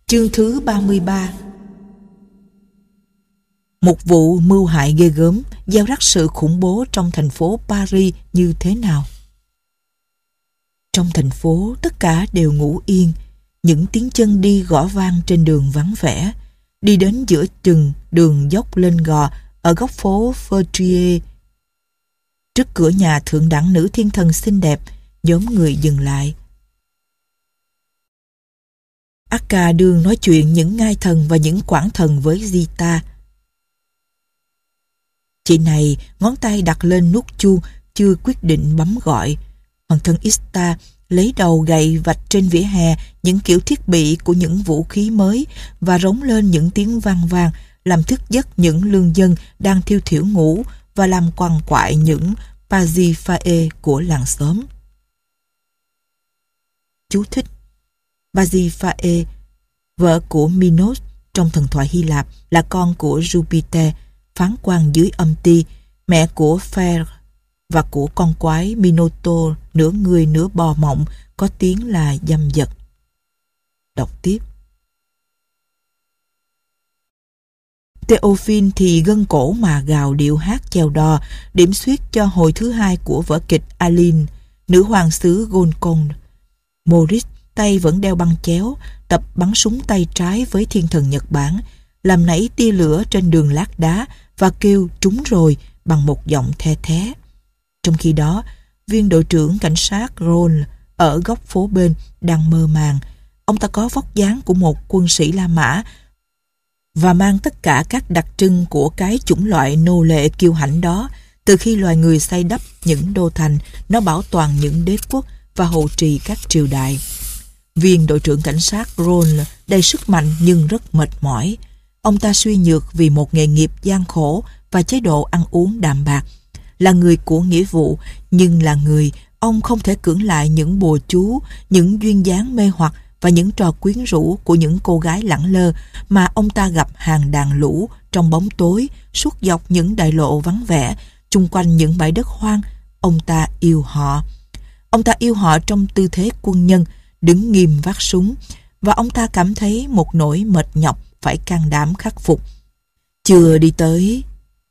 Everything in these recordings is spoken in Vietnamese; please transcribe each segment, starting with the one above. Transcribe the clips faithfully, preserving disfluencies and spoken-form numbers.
Chương thứ ba mươi ba. Một vụ mưu hại ghê gớm gieo rắc sự khủng bố trong thành phố Paris như thế nào? Trong thành phố tất cả đều ngủ yên. Những tiếng chân đi gõ vang trên đường vắng vẻ. Đi đến giữa chừng đường dốc lên gò ở góc phố Fertrier. Trước cửa nhà thượng đẳng nữ thiên thần xinh đẹp, nhóm người dừng lại. Akka đương nói chuyện những ngai thần và những quảng thần với Zita. Chị này ngón tay đặt lên nút chuông, chưa quyết định bấm gọi. Hoàng thân Ista lấy đầu gậy vạch trên vỉa hè những kiểu thiết bị của những vũ khí mới và rống lên những tiếng vang vang, làm thức giấc những lương dân đang thiêu thiểu ngủ và làm quằn quại những Pasiphae của làng xóm. Chú thích: Pasiphae, vợ của Minos trong thần thoại Hy Lạp, là con của Jupiter, phán quan dưới âm ti, mẹ của Phae và của con quái Minotaur, nửa người nửa bò mộng, có tiếng là dâm dật. Đọc tiếp. Théophile thì gân cổ mà gào điệu hát chèo đò, điểm xuyết cho hồi thứ hai của vở kịch Aline, nữ hoàng xứ Golconda. Maurice tay vẫn đeo băng chéo, tập bắn súng tay trái với thiên thần Nhật Bản, làm nảy tia lửa trên đường lát đá và kêu trúng rồi bằng một giọng the thé. Trong khi đó, viên đội trưởng cảnh sát Ron ở góc phố bên đang mơ màng. Ông ta có vóc dáng của một quân sĩ La Mã và mang tất cả các đặc trưng của cái chủng loại nô lệ kiêu hãnh đó. Từ khi loài người xây đắp những đô thành, nó bảo toàn những đế quốc và hộ trì các triều đại. Viên đội trưởng cảnh sát Ron đầy sức mạnh nhưng rất mệt mỏi. Ông ta suy nhược vì một nghề nghiệp gian khổ và chế độ ăn uống đạm bạc. Là người của nghĩa vụ, nhưng là người, ông không thể cưỡng lại những bùa chú, những duyên dáng mê hoặc và những trò quyến rũ của những cô gái lẳng lơ mà ông ta gặp hàng đàn lũ trong bóng tối suốt dọc những đại lộ vắng vẻ chung quanh những bãi đất hoang. Ông ta yêu họ. Ông ta yêu họ trong tư thế quân nhân, đứng nghiêm vác súng, và ông ta cảm thấy một nỗi mệt nhọc phải can đảm khắc phục. Chưa đi tới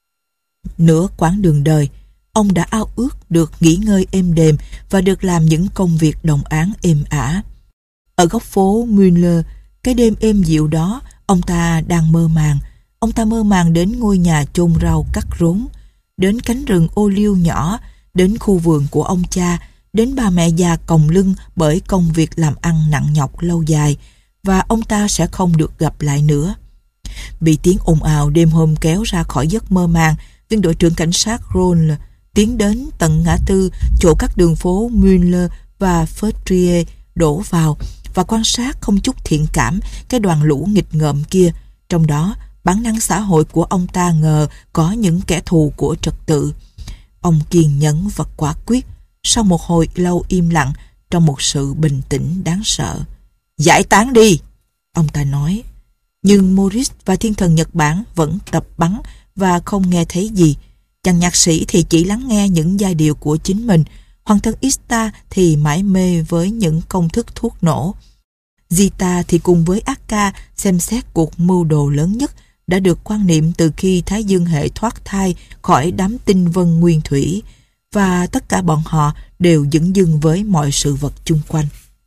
nửa quãng đường đời, ông đã ao ước được nghỉ ngơi êm đềm và được làm những công việc đồng áng êm ả. Ở góc phố Müller, cái đêm êm dịu đó, ông ta đang mơ màng. Ông ta mơ màng đến ngôi nhà chôn rau cắt rốn, đến cánh rừng ô liu nhỏ, đến khu vườn của ông cha, đến bà mẹ già còng lưng bởi công việc làm ăn nặng nhọc lâu dài, và ông ta sẽ không được gặp lại nữa. Bị tiếng ồn ào đêm hôm kéo ra khỏi giấc mơ màng, viên đội trưởng cảnh sát Ron tiến đến tận ngã tư chỗ các đường phố Müller và Fertrier đổ vào và quan sát không chút thiện cảm cái đoàn lũ nghịch ngợm kia. Trong đó, bản năng xã hội của ông ta ngờ có những kẻ thù của trật tự. Ông kiên nhẫn và quả quyết. Sau một hồi lâu im lặng, trong một sự bình tĩnh đáng sợ: "Giải tán đi!" ông ta nói. Nhưng Maurice và thiên thần Nhật Bản vẫn tập bắn và không nghe thấy gì. Chàng nhạc sĩ thì chỉ lắng nghe những giai điệu của chính mình. Hoàng thân Ista thì mải mê với những công thức thuốc nổ. Zita thì cùng với Akka xem xét cuộc mưu đồ lớn nhất đã được quan niệm từ khi Thái Dương hệ thoát thai khỏi đám tinh vân nguyên thủy, và tất cả bọn họ đều dửng dưng với mọi sự vật chung quanh.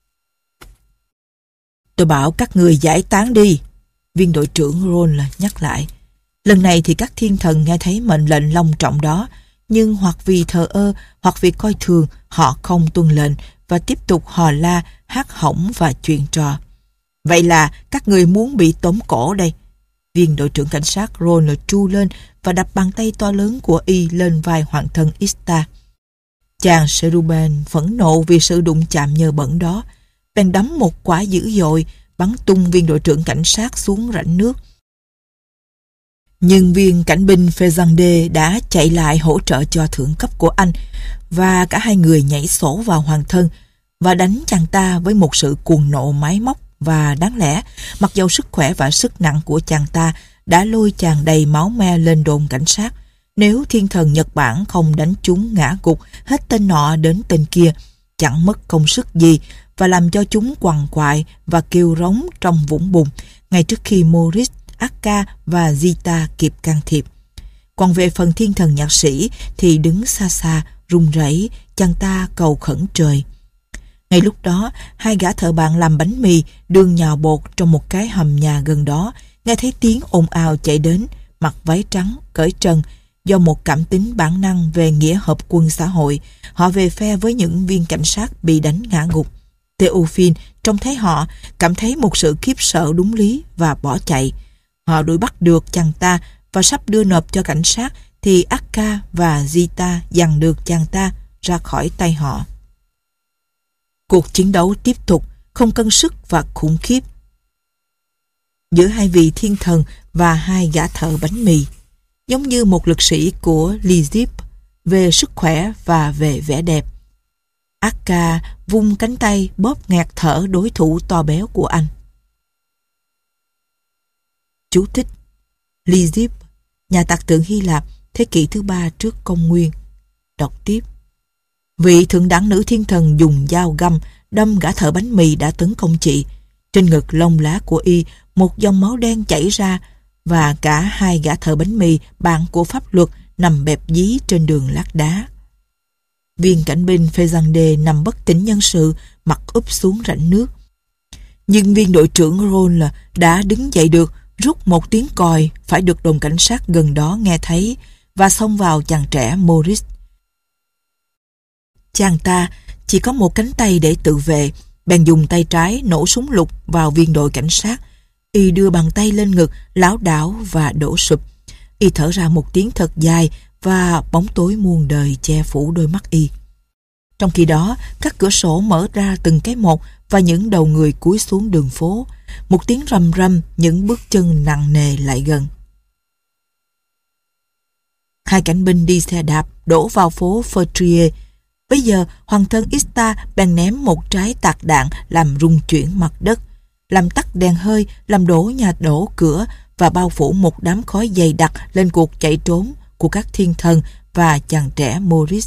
"Tôi bảo các người giải tán đi," viên đội trưởng Ron nhắc lại. Lần này thì các thiên thần nghe thấy mệnh lệnh long trọng đó, nhưng hoặc vì thờ ơ hoặc vì coi thường, họ không tuân lệnh và tiếp tục hò la, hát hỏng và chuyện trò. "Vậy là các người muốn bị tóm cổ đây." Viên đội trưởng cảnh sát Ron tru lên và đập bàn tay to lớn của y lên vai hoàng thân Ista. Chàng Cherubin phẫn nộ vì sự đụng chạm nhơ bẩn đó, bèn đấm một quả dữ dội, bắn tung viên đội trưởng cảnh sát xuống rãnh nước. Nhưng viên cảnh binh Fezande đã chạy lại hỗ trợ cho thượng cấp của anh, và cả hai người nhảy sổ vào hoàng thân và đánh chàng ta với một sự cuồng nộ máy móc và đáng lẽ, mặc dầu sức khỏe và sức nặng của chàng ta đã lôi chàng đầy máu me lên đồn cảnh sát. Nếu thiên thần Nhật Bản không đánh chúng ngã gục hết tên nọ đến tên kia, chẳng mất công sức gì, và làm cho chúng quằn quại và kêu rống trong vũng bùn ngay trước khi Morris, Akka và Zita kịp can thiệp. Còn về phần thiên thần nhạc sĩ thì đứng xa xa, run rẩy, chàng ta cầu khẩn trời. Ngay lúc đó, hai gã thợ bạn làm bánh mì đương nhào bột trong một cái hầm nhà gần đó, nghe thấy tiếng ồn ào chạy đến, mặc váy trắng, cởi trần. Do một cảm tính bản năng về nghĩa hợp quân xã hội, họ về phe với những viên cảnh sát bị đánh ngã gục. Théophile trông thấy họ, cảm thấy một sự khiếp sợ đúng lý và bỏ chạy. Họ đuổi bắt được chàng ta và sắp đưa nộp cho cảnh sát thì Akka và Zita giằng được chàng ta ra khỏi tay họ. Cuộc chiến đấu tiếp tục, không cân sức và khủng khiếp giữa hai vị thiên thần và hai gã thợ bánh mì, giống như một lực sĩ của Lysipp về sức khỏe và về vẻ đẹp. Akka vung cánh tay bóp nghẹt thở đối thủ to béo của anh. Chú thích: Lysipp, nhà tạc tượng Hy Lạp, thế kỷ thứ ba trước công nguyên. Đọc tiếp: vị thượng đẳng nữ thiên thần dùng dao găm đâm gã thợ bánh mì đã tấn công chị. Trên ngực lông lá của y, một dòng máu đen chảy ra và cả hai gã thợ bánh mì bạn của pháp luật nằm bẹp dí trên đường lát đá. Viên cảnh binh Fezande nằm bất tỉnh nhân sự, mặt úp xuống rãnh nước. Nhưng viên đội trưởng Roll đã đứng dậy được, rút một tiếng còi phải được đồn cảnh sát gần đó nghe thấy và xông vào chàng trẻ Morris. Chàng ta chỉ có một cánh tay để tự vệ, bèn dùng tay trái nổ súng lục vào viên đội cảnh sát. Y đưa bàn tay lên ngực, lảo đảo và đổ sụp. Y thở ra một tiếng thật dài và bóng tối muôn đời che phủ đôi mắt y. Trong khi đó, các cửa sổ mở ra từng cái một và những đầu người cúi xuống đường phố. Một tiếng rầm rầm, những bước chân nặng nề lại gần. Hai cảnh binh đi xe đạp đổ vào phố Fertrier. Bây giờ, hoàng thân Ista bèn ném một trái tạc đạn làm rung chuyển mặt đất, làm tắt đèn hơi, làm đổ nhà đổ cửa và bao phủ một đám khói dày đặc lên cuộc chạy trốn của các thiên thần và chàng trẻ Morris.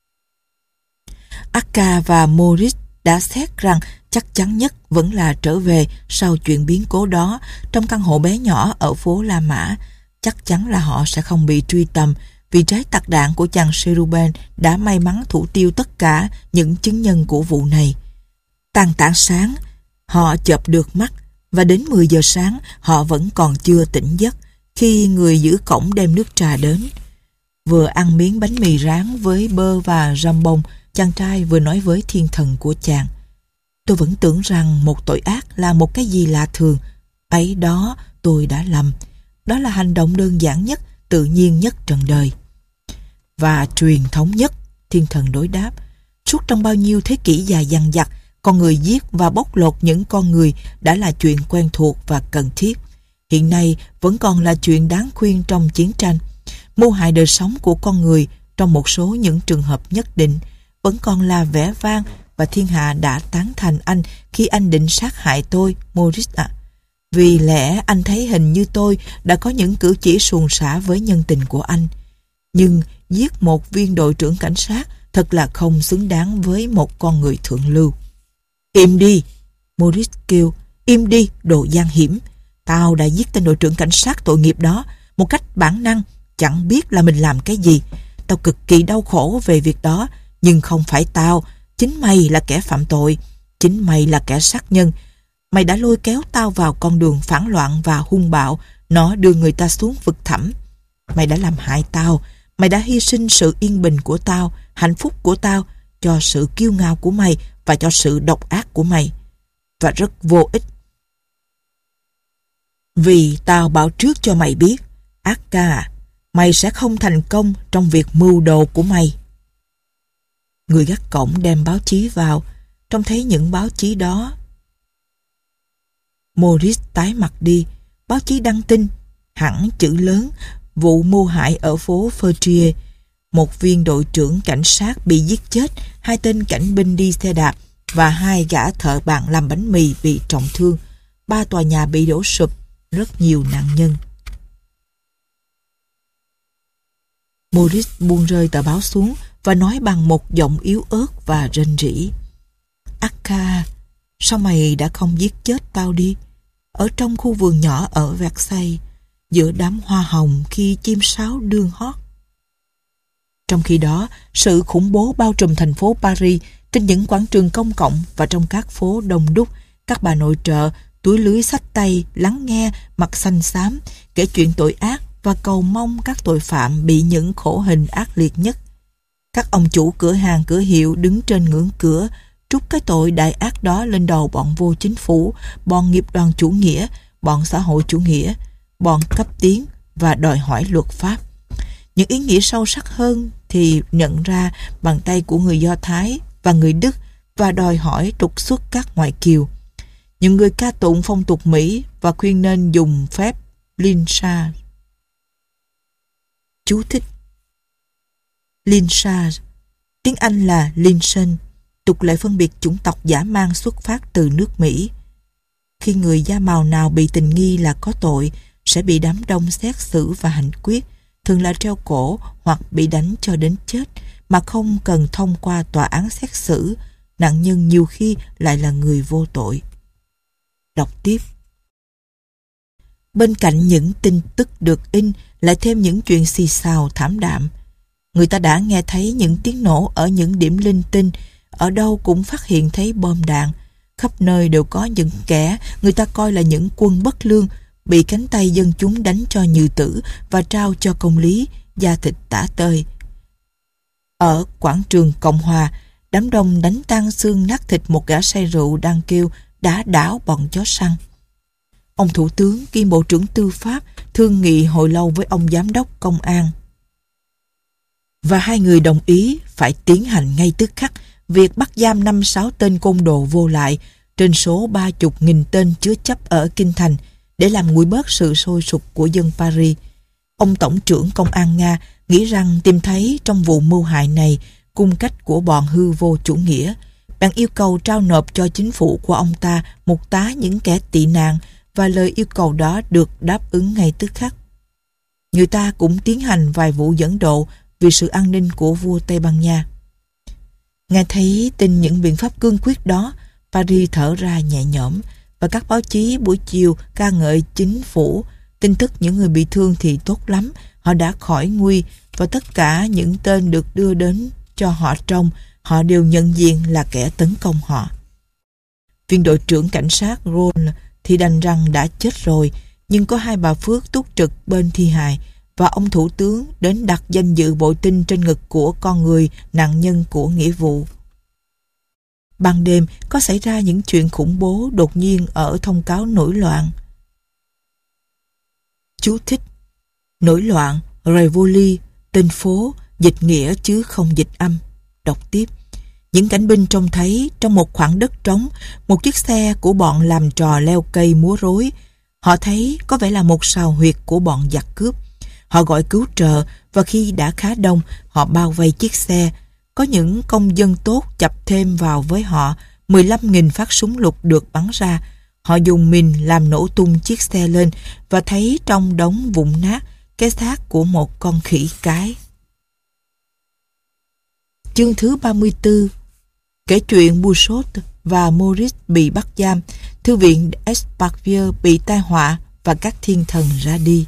Akka và Morris đã xét rằng chắc chắn nhất vẫn là trở về sau chuyện biến cố đó trong căn hộ bé nhỏ ở phố La Mã. Chắc chắn là họ sẽ không bị truy tầm vì trái tạc đạn của chàng Cherubin đã may mắn thủ tiêu tất cả những chứng nhân của vụ này. Tàn tảng sáng, họ chợp được mắt và đến mười giờ sáng họ vẫn còn chưa tỉnh giấc khi người giữ cổng đem nước trà đến. Vừa ăn miếng bánh mì rán với bơ và jambon, chàng trai vừa nói với thiên thần của chàng: tôi vẫn tưởng rằng một tội ác là một cái gì lạ thường. Ấy đó, tôi đã lầm. Đó là hành động đơn giản nhất, tự nhiên nhất trần đời. Và truyền thống nhất, thiên thần đối đáp. Suốt trong bao nhiêu thế kỷ dài dằng dặc, con người giết và bóc lột những con người đã là chuyện quen thuộc và cần thiết. Hiện nay vẫn còn là chuyện đáng khuyên trong chiến tranh. Mưu hại đời sống của con người trong một số những trường hợp nhất định vẫn còn là vẻ vang, và thiên hạ đã tán thành anh khi anh định sát hại tôi, Morris ạ. À. Vì lẽ anh thấy hình như tôi đã có những cử chỉ suồng sã với nhân tình của anh. Nhưng giết một viên đội trưởng cảnh sát thật là không xứng đáng với một con người thượng lưu. Im đi, Morris kêu. Im đi, đồ gian hiểm. Tao đã giết tên đội trưởng cảnh sát tội nghiệp đó một cách bản năng, chẳng biết là mình làm cái gì. Tao cực kỳ đau khổ về việc đó, nhưng không phải tao. Chính mày là kẻ phạm tội. Chính mày là kẻ sát nhân. Mày đã lôi kéo tao vào con đường phản loạn và hung bạo. Nó đưa người ta xuống vực thẳm. Mày đã làm hại tao. Mày đã hy sinh sự yên bình của tao, hạnh phúc của tao, cho sự kiêu ngạo của mày và cho sự độc ác của mày. Và rất vô ích. Vì tao bảo trước cho mày biết, Akka, mày sẽ không thành công trong việc mưu đồ của mày. Người gác cổng đem báo chí vào, trông thấy những báo chí đó. Morris tái mặt đi. Báo chí đăng tin, hẳn chữ lớn, vụ mưu hại ở phố Fertrier. Một viên đội trưởng cảnh sát bị giết chết, hai tên cảnh binh đi xe đạp và hai gã thợ bạn làm bánh mì bị trọng thương. Ba tòa nhà bị đổ sụp, rất nhiều nạn nhân. Morris buông rơi tờ báo xuống và nói bằng một giọng yếu ớt và rên rỉ. Akka, sao mày đã không giết chết tao đi? Ở trong khu vườn nhỏ ở Versailles, giữa đám hoa hồng khi chim sáo đương hót. Trong khi đó, sự khủng bố bao trùm thành phố Paris, trên những quảng trường công cộng và trong các phố đông đúc, các bà nội trợ, túi lưới xách tay, lắng nghe, mặt xanh xám, kể chuyện tội ác và cầu mong các tội phạm bị những khổ hình ác liệt nhất. Các ông chủ cửa hàng cửa hiệu đứng trên ngưỡng cửa, trút cái tội đại ác đó lên đầu bọn vô chính phủ, bọn nghiệp đoàn chủ nghĩa, bọn xã hội chủ nghĩa, bọn cấp tiến và đòi hỏi luật pháp. Những ý nghĩa sâu sắc hơn thì nhận ra bàn tay của người Do Thái và người Đức và đòi hỏi trục xuất các ngoại kiều. Những người ca tụng phong tục Mỹ và khuyên nên dùng phép lynchage. Chú thích: lynchage, tiếng Anh là lynching, tục lệ phân biệt chủng tộc dã man xuất phát từ nước Mỹ. Khi người da màu nào bị tình nghi là có tội, sẽ bị đám đông xét xử và hành quyết, thường là treo cổ hoặc bị đánh cho đến chết, mà không cần thông qua tòa án xét xử. Nạn nhân nhiều khi lại là người vô tội. Đọc tiếp. Bên cạnh những tin tức được in, lại thêm những chuyện xì xào thảm đạm. Người ta đã nghe thấy những tiếng nổ ở những điểm linh tinh, ở đâu cũng phát hiện thấy bom đạn. Khắp nơi đều có những kẻ người ta coi là những quân bất lương, bị cánh tay dân chúng đánh cho nhừ tử và trao cho công lý, da thịt tả tơi. Ở quảng trường Cộng Hòa, đám đông đánh tan xương nát thịt một gã say rượu đang kêu đã đảo bọn chó săn. Ông thủ tướng kiêm bộ trưởng tư pháp thương nghị hồi lâu với ông giám đốc công an, và hai người đồng ý phải tiến hành ngay tức khắc việc bắt giam năm sáu tên côn đồ vô lại trên số ba chục nghìn tên chứa chấp ở kinh thành, để làm nguội bớt sự sôi sục của dân Paris. Ông tổng trưởng công an Nga nghĩ rằng tìm thấy trong vụ mưu hại này cung cách của bọn hư vô chủ nghĩa. Bạn yêu cầu trao nộp cho chính phủ của ông ta một tá những kẻ tị nạn, và lời yêu cầu đó được đáp ứng ngay tức khắc. Người ta cũng tiến hành vài vụ dẫn độ vì sự an ninh của vua Tây Ban Nha. Nghe thấy tin những biện pháp cương quyết đó, Paris thở ra nhẹ nhõm, và các báo chí buổi chiều ca ngợi chính phủ. Tin tức những người bị thương thì tốt lắm, họ đã khỏi nguy, và tất cả những tên được đưa đến cho họ trông, họ đều nhận diện là kẻ tấn công họ. Viên đội trưởng cảnh sát Ron thì đành rằng đã chết rồi, nhưng có hai bà Phước túc trực bên thi hài, và ông thủ tướng đến đặt danh dự bội tinh trên ngực của con người nạn nhân của nghĩa vụ. Ban đêm có xảy ra những chuyện khủng bố đột nhiên ở thông cáo nổi loạn. Chú thích: nổi loạn, Rivoli, tên phố, dịch nghĩa chứ không dịch âm. Đọc tiếp. Những cảnh binh trông thấy trong một khoảng đất trống, một chiếc xe của bọn làm trò leo cây múa rối. Họ thấy có vẻ là một sào huyệt của bọn giặc cướp. Họ gọi cứu trợ, và khi đã khá đông, họ bao vây chiếc xe. Có những công dân tốt chập thêm vào với họ. mười lăm nghìn phát súng lục được bắn ra. Họ dùng mìn làm nổ tung chiếc xe lên, và thấy trong đống vụn nát cái xác của một con khỉ cái. Chương thứ ba mươi tư. Kể chuyện Bouchot và Maurice bị bắt giam, thư viện Esparvier bị tai họa và các thiên thần ra đi.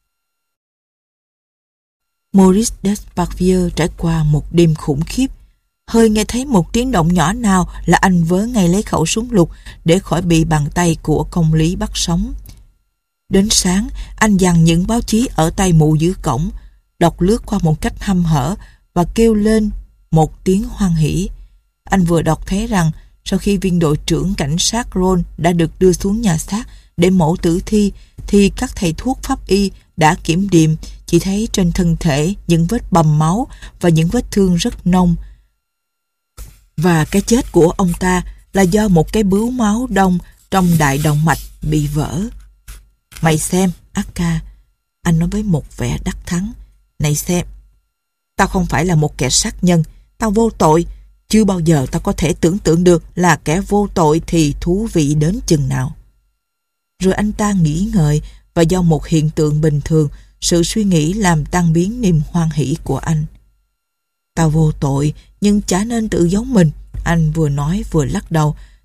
Maurice d'Esparvier trải qua một đêm khủng khiếp. Hơi nghe thấy một tiếng động nhỏ nào là anh vớ ngay lấy khẩu súng lục để khỏi bị bàn tay của công lý bắt sống. Đến sáng, anh giằng những báo chí ở tay mụ dưới cổng, đọc lướt qua một cách hăm hở và kêu lên một tiếng hoan hỉ. Anh vừa đọc thấy rằng sau khi viên đội trưởng cảnh sát Ron đã được đưa xuống nhà xác để mổ tử thi, thì các thầy thuốc pháp y đã kiểm điểm chỉ thấy trên thân thể những vết bầm máu và những vết thương rất nông. Và cái chết của ông ta là do một cái bướu máu đông trong đại động mạch bị vỡ. Mày xem, Akka, anh nói với một vẻ đắc thắng. Này xem, tao không phải là một kẻ sát nhân, tao vô tội. Chưa bao giờ tao có thể tưởng tượng được là kẻ vô tội thì thú vị đến chừng nào. Rồi anh ta nghĩ ngợi, và do một hiện tượng bình thường, sự suy nghĩ làm tan biến niềm hoan hỷ của anh. Tao vô tội, nhưng chả nên tự giấu mình. Anh vừa nói vừa lắc đầu.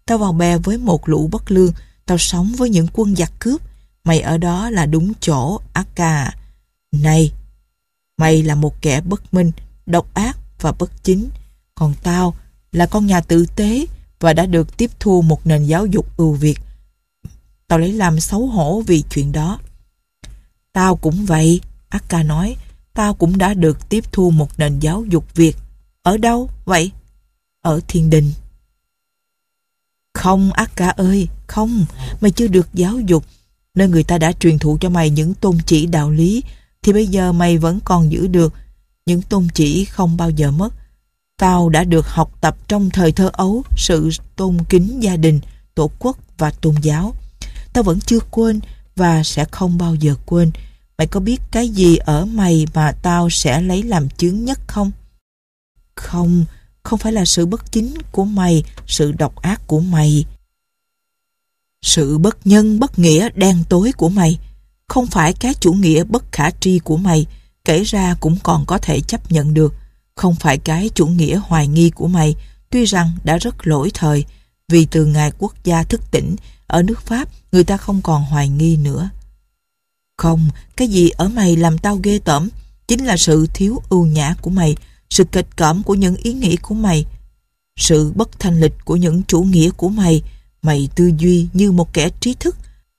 Tao vào bè với một lũ bất lương. Tao sống với những quân giặc cướp. Mày ở đó là đúng chỗ, Akka. Này, mày là một kẻ bất minh, độc ác và bất chính. Còn tao là con nhà tử tế và đã được tiếp thu một nền giáo dục ưu việt. Tao lấy làm xấu hổ vì chuyện đó. Tao cũng vậy, Akka nói. Tao cũng đã được tiếp thu một nền giáo dục Việt. Ở đâu vậy? Ở thiên đình. Không, Akka ơi, không. Mày chưa được giáo dục. Nơi người ta đã truyền thụ cho mày những tôn chỉ đạo lý, thì bây giờ mày vẫn còn giữ được. Những tôn chỉ không bao giờ mất. Tao đã được học tập trong thời thơ ấu sự tôn kính gia đình, tổ quốc và tôn giáo. Tao vẫn chưa quên và sẽ không bao giờ quên. Mày có biết cái gì ở mày mà tao sẽ lấy làm chứng nhất không? Không, không phải là sự bất chính của mày, sự độc ác của mày. Sự bất nhân, bất nghĩa, đen tối của mày. Không phải cái chủ nghĩa bất khả tri của mày, kể ra cũng còn có thể chấp nhận được. Không phải cái chủ nghĩa hoài nghi của mày, tuy rằng đã rất lỗi thời, vì từ ngày quốc gia thức tỉnh, ở nước Pháp người ta không còn hoài nghi nữa. Không, cái gì ở mày làm tao ghê tởm, chính là sự thiếu ưu nhã của mày, sự kịch cỡm của những ý nghĩ của mày, sự bất thanh lịch của những chủ nghĩa của mày. Mày tư duy như một kẻ trí thức.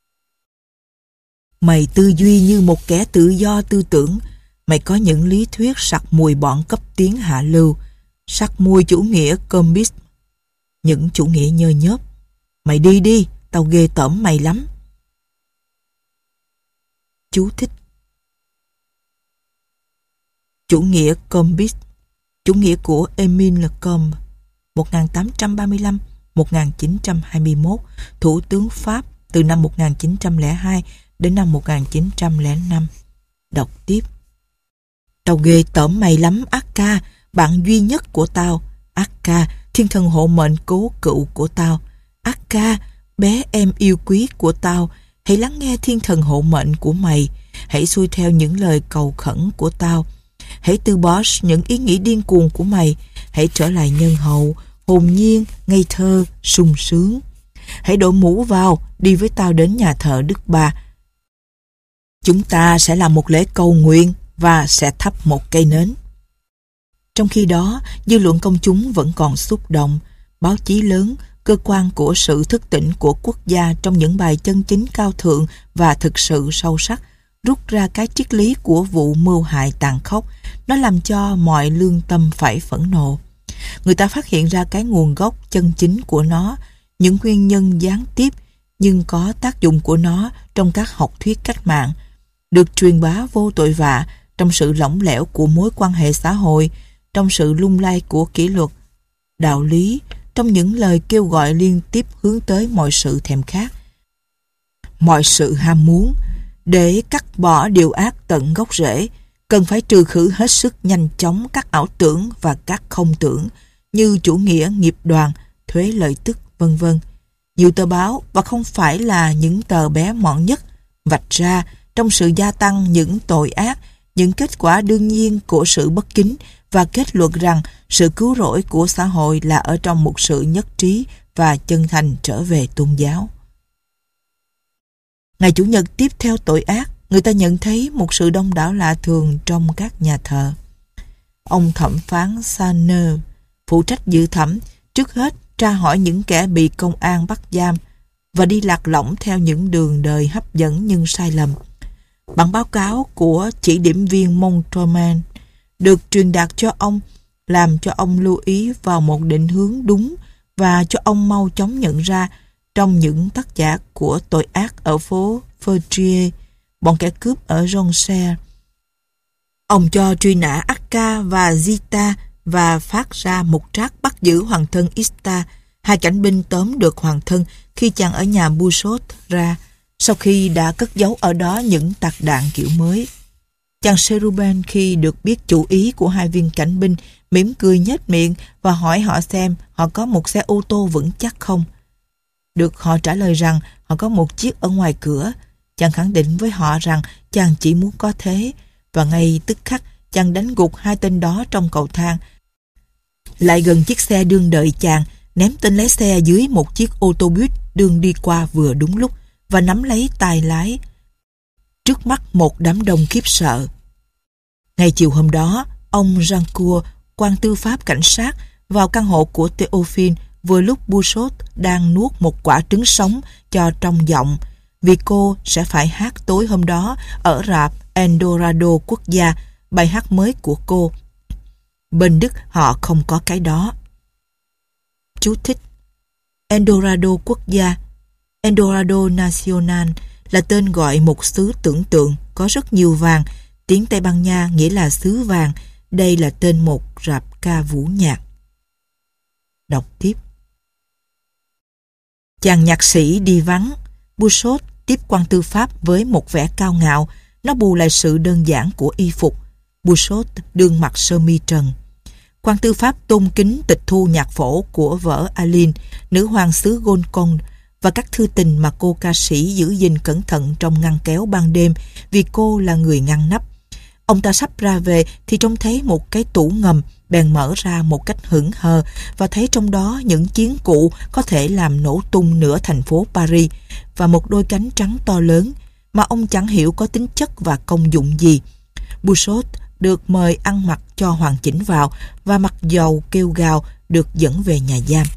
Mày tư duy như một kẻ tự do tư tưởng. Mày có những lý thuyết sặc mùi bọn cấp tiến hạ lưu, sặc mùi chủ nghĩa combist, những chủ nghĩa nhơ nhớp. Mày đi đi, tao ghê tởm mày lắm. Chú thích: chủ nghĩa combist, chủ nghĩa của Émile Combes, một nghìn tám trăm ba mươi lăm đến một nghìn chín trăm hai mươi mốt, thủ tướng Pháp từ năm một nghìn chín trăm lẻ hai đến năm một nghìn chín trăm lẻ năm. Đọc tiếp: tao ghê tởm mày lắm, Akka, bạn duy nhất của tao. Akka, thiên thần hộ mệnh cố cựu của tao. Akka, bé em yêu quý của tao. Hãy lắng nghe thiên thần hộ mệnh của mày. Hãy xuôi theo những lời cầu khẩn của tao. Hãy từ bỏ những ý nghĩ điên cuồng của mày. Hãy trở lại nhân hậu, hồn nhiên, ngây thơ, sung sướng. Hãy đội mũ vào, đi với tao đến nhà thờ Đức Bà. Chúng ta sẽ làm một lễ cầu nguyện và sẽ thắp một cây nến. Trong khi đó, dư luận công chúng vẫn còn xúc động. Báo chí lớn, cơ quan của sự thức tỉnh của quốc gia trong những bài chân chính cao thượng và thực sự sâu sắc, rút ra cái triết lý của vụ mưu hại tàn khốc. Nó làm cho mọi lương tâm phải phẫn nộ. Người ta phát hiện ra cái nguồn gốc chân chính của nó, những nguyên nhân gián tiếp nhưng có tác dụng của nó trong các học thuyết cách mạng, được truyền bá vô tội vạ trong sự lỏng lẻo của mối quan hệ xã hội, trong sự lung lay của kỷ luật, đạo lý, trong những lời kêu gọi liên tiếp hướng tới mọi sự thèm khát, mọi sự ham muốn. Để cắt bỏ điều ác tận gốc rễ, cần phải trừ khử hết sức nhanh chóng các ảo tưởng và các không tưởng như chủ nghĩa nghiệp đoàn, thuế lợi tức, vân vân. Nhiều tờ báo, và không phải là những tờ bé mọn nhất, vạch ra trong sự gia tăng những tội ác, những kết quả đương nhiên của sự bất kính, và kết luận rằng sự cứu rỗi của xã hội là ở trong một sự nhất trí và chân thành trở về tôn giáo. Ngày Chủ nhật tiếp theo tội ác, người ta nhận thấy một sự đông đảo lạ thường trong các nhà thờ. Ông thẩm phán Sanner, phụ trách dự thẩm, trước hết tra hỏi những kẻ bị công an bắt giam và đi lạc lõng theo những đường đời hấp dẫn nhưng sai lầm. Bản báo cáo của chỉ điểm viên Montauban được truyền đạt cho ông, làm cho ông lưu ý vào một định hướng đúng và cho ông mau chóng nhận ra trong những tác giả của tội ác ở phố Ferrier, bọn kẻ cướp ở Ronchère. Ông cho truy nã Akka và Zita và phát ra một trác bắt giữ hoàng thân Ista. Hai cảnh binh tóm được hoàng thân khi chàng ở nhà Bouchot ra, sau khi đã cất giấu ở đó những tạc đạn kiểu mới. Chàng Cherubin khi được biết chủ ý của hai viên cảnh binh, mỉm cười nhếch miệng và hỏi họ xem họ có một xe ô tô vững chắc không. Được họ trả lời rằng họ có một chiếc ở ngoài cửa. Chàng khẳng định với họ rằng chàng chỉ muốn có thế, và ngay tức khắc chàng đánh gục hai tên đó trong cầu thang. Lại gần chiếc xe đương đợi chàng, ném tên lái xe dưới một chiếc ô tô buýt đường đi qua vừa đúng lúc và nắm lấy tay lái. Trước mắt một đám đông khiếp sợ. Ngày chiều hôm đó, ông Rancourt, quan tư pháp cảnh sát, vào căn hộ của Théophile vừa lúc Bouchot đang nuốt một quả trứng sống cho trong giọng, vì cô sẽ phải hát tối hôm đó ở rạp Eldorado Quốc gia, bài hát mới của cô. Bên Đức họ không có cái đó. Chú thích: Eldorado Quốc gia, Eldorado Nacional, là tên gọi một xứ tưởng tượng có rất nhiều vàng. Tiếng Tây Ban Nha nghĩa là xứ vàng. Đây là tên một rạp ca vũ nhạc. Đọc tiếp. Chàng nhạc sĩ đi vắng. Bouchot tiếp quan tư pháp với một vẻ cao ngạo. Nó bù lại sự đơn giản của y phục. Bouchot đương mặc sơ mi trần. Quan tư pháp tôn kính tịch thu nhạc phổ của vợ Aline, nữ hoàng xứ Golconde, và các thư tình mà cô ca sĩ giữ gìn cẩn thận trong ngăn kéo ban đêm, vì cô là người ngăn nắp. Ông ta sắp ra về thì trông thấy một cái tủ ngầm, bèn mở ra một cách hững hờ và thấy trong đó những chiến cụ có thể làm nổ tung nửa thành phố Paris và một đôi cánh trắng to lớn mà ông chẳng hiểu có tính chất và công dụng gì. Bouchot được mời ăn mặc cho hoàn chỉnh vào và mặc dầu kêu gào được dẫn về nhà giam.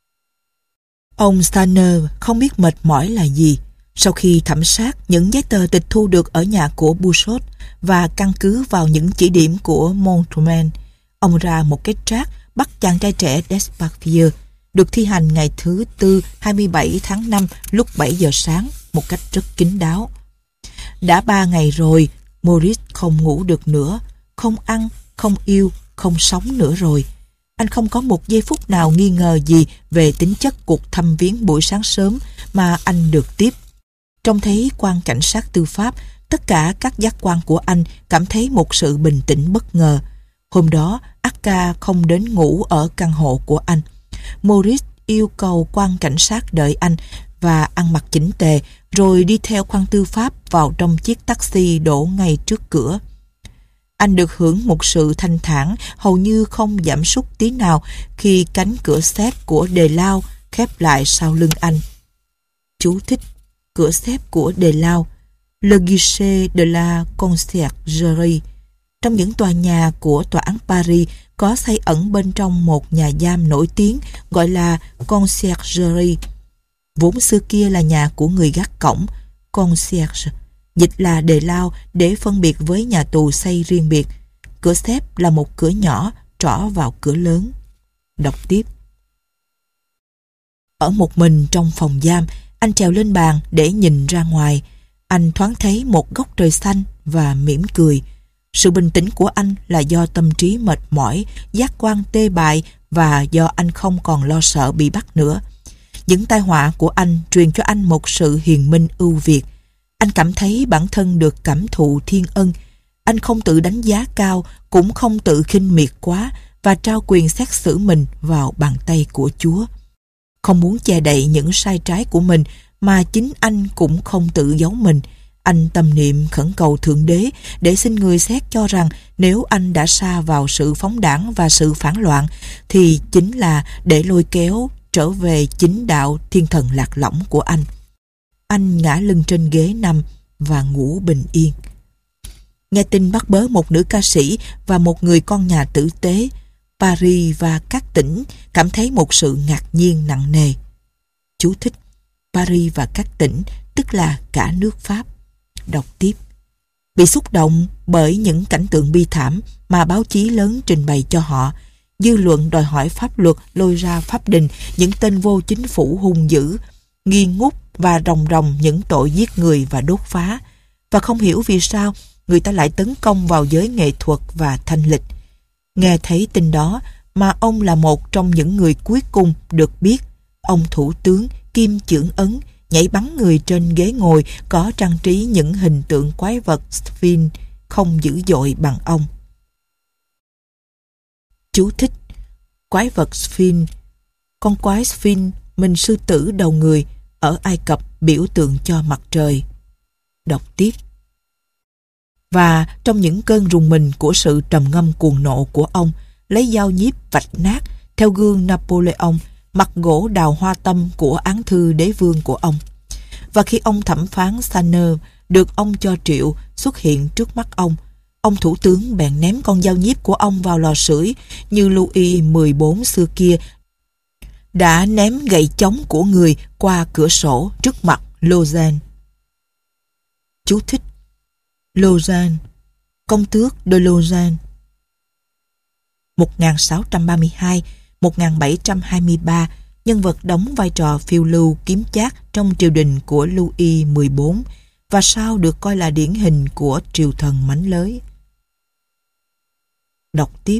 Ông Stanner không biết mệt mỏi là gì. Sau khi thẩm sát những giấy tờ tịch thu được ở nhà của Bouchot và căn cứ vào những chỉ điểm của Montauban, ông ra một cái trác bắt chàng trai trẻ Desparvieu, được thi hành ngày thứ Tư hai mươi bảy tháng năm lúc bảy giờ sáng một cách rất kín đáo. Đã ba ngày rồi, Maurice không ngủ được nữa, không ăn, không yêu, không sống nữa rồi. Anh không có một giây phút nào nghi ngờ gì về tính chất cuộc thăm viếng buổi sáng sớm mà anh được tiếp. Trông thấy quan cảnh sát tư pháp, tất cả các giác quan của anh cảm thấy một sự bình tĩnh bất ngờ. Hôm đó, Akka không đến ngủ ở căn hộ của anh. Maurice yêu cầu quan cảnh sát đợi anh và ăn mặc chỉnh tề, rồi đi theo quan tư pháp vào trong chiếc taxi đổ ngay trước cửa. Anh được hưởng một sự thanh thản hầu như không giảm sút tí nào khi cánh cửa xếp của đề lao khép lại sau lưng anh. Chú thích: cửa xếp của đề lao, le guichet de la conciergerie. Trong những tòa nhà của tòa án Paris có xây ẩn bên trong một nhà giam nổi tiếng gọi là conciergerie. Vốn xưa kia là nhà của người gác cổng, concierge, dịch là đề lao để phân biệt với nhà tù xây riêng biệt. Cửa xếp là một cửa nhỏ trỏ vào cửa lớn. Đọc tiếp. Ở một mình trong phòng giam, anh trèo lên bàn để nhìn ra ngoài. Anh thoáng thấy một góc trời xanh và mỉm cười. Sự bình tĩnh của anh là do tâm trí mệt mỏi, giác quan tê bại và do anh không còn lo sợ bị bắt nữa. Những tai họa của anh truyền cho anh một sự hiền minh ưu việt. Anh cảm thấy bản thân được cảm thụ thiên ân. Anh không tự đánh giá cao, cũng không tự khinh miệt quá và trao quyền xét xử mình vào bàn tay của Chúa. Không muốn che đậy những sai trái của mình mà chính anh cũng không tự giấu mình. Anh tâm niệm khẩn cầu Thượng Đế để xin người xét cho rằng nếu anh đã sa vào sự phóng đảng và sự phản loạn thì chính là để lôi kéo trở về chính đạo thiên thần lạc lõng của anh. Anh ngã lưng trên ghế nằm và ngủ bình yên. Nghe tin bắt bớ một nữ ca sĩ và một người con nhà tử tế, Paris và các tỉnh cảm thấy một sự ngạc nhiên nặng nề. Chú thích: Paris và các tỉnh tức là cả nước Pháp. Đọc tiếp. Bị xúc động bởi những cảnh tượng bi thảm mà báo chí lớn trình bày cho họ, dư luận đòi hỏi pháp luật lôi ra pháp đình những tên vô chính phủ hung dữ, nghi ngút và ròng ròng những tội giết người và đốt phá, và không hiểu vì sao người ta lại tấn công vào giới nghệ thuật và thanh lịch. Nghe thấy tin đó mà ông là một trong những người cuối cùng được biết, ông thủ tướng Kim Chưởng Ấn nhảy bắn người trên ghế ngồi có trang trí những hình tượng quái vật Sphinx không dữ dội bằng ông. Chú thích: quái vật Sphinx, con quái Sphinx mình sư tử đầu người ở Ai Cập biểu tượng cho mặt trời. Đọc tiếp. Và trong những cơn rùng mình của sự trầm ngâm cuồng nộ của ông, lấy dao nhíp vạch nát theo gương Napoleon mặt gỗ đào hoa tâm của án thư đế vương của ông. Và khi ông thẩm phán Sanner được ông cho triệu xuất hiện trước mắt ông, ông thủ tướng bèn ném con dao nhíp của ông vào lò sưởi như Louis mười bốn xưa kia đã ném gậy chống của người qua cửa sổ trước mặt Lausanne. Chú thích: Lausanne, công tước de Lausanne, một nghìn sáu trăm ba mươi hai đến một nghìn bảy trăm hai mươi ba, nhân vật đóng vai trò phiêu lưu kiếm chác trong triều đình của Louis mười bốn và sau được coi là điển hình của triều thần mánh lới. Đọc tiếp.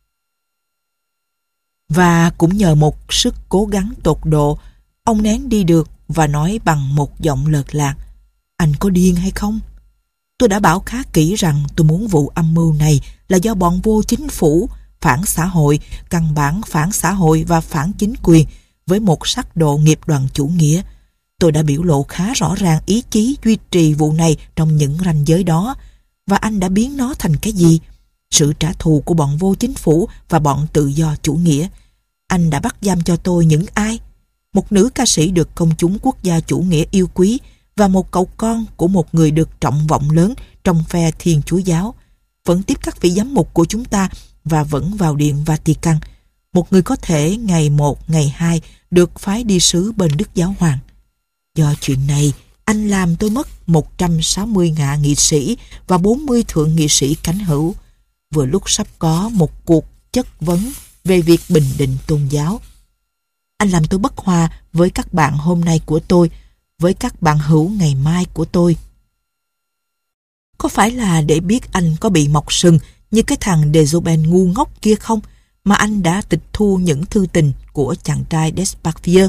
Và cũng nhờ một sức cố gắng tột độ, ông nén đi được và nói bằng một giọng lợt lạc: "Anh có điên hay không? Tôi đã bảo khá kỹ rằng tôi muốn vụ âm mưu này là do bọn vô chính phủ, phản xã hội, căn bản phản xã hội và phản chính quyền với một sắc độ nghiệp đoàn chủ nghĩa. Tôi đã biểu lộ khá rõ ràng ý chí duy trì vụ này trong những ranh giới đó. Và anh đã biến nó thành cái gì? Sự trả thù của bọn vô chính phủ và bọn tự do chủ nghĩa. Anh đã bắt giam cho tôi những ai? Một nữ ca sĩ được công chúng quốc gia chủ nghĩa yêu quý và một cậu con của một người được trọng vọng lớn trong phe Thiên Chúa giáo, vẫn tiếp các vị giám mục của chúng ta và vẫn vào điện Vatican. Một người có thể ngày một, ngày hai được phái đi sứ bên Đức Giáo Hoàng. Do chuyện này, anh làm tôi mất một trăm sáu mươi hạ nghị sĩ và bốn mươi thượng nghị sĩ cánh hữu, vừa lúc sắp có một cuộc chất vấn về việc bình định tôn giáo. Anh làm tôi bất hòa với các bạn hôm nay của tôi, với các bạn hữu ngày mai của tôi. Có phải là để biết anh có bị mọc sừng như cái thằng Dezoben ngu ngốc kia không, mà anh đã tịch thu những thư tình của chàng trai Desparvieu?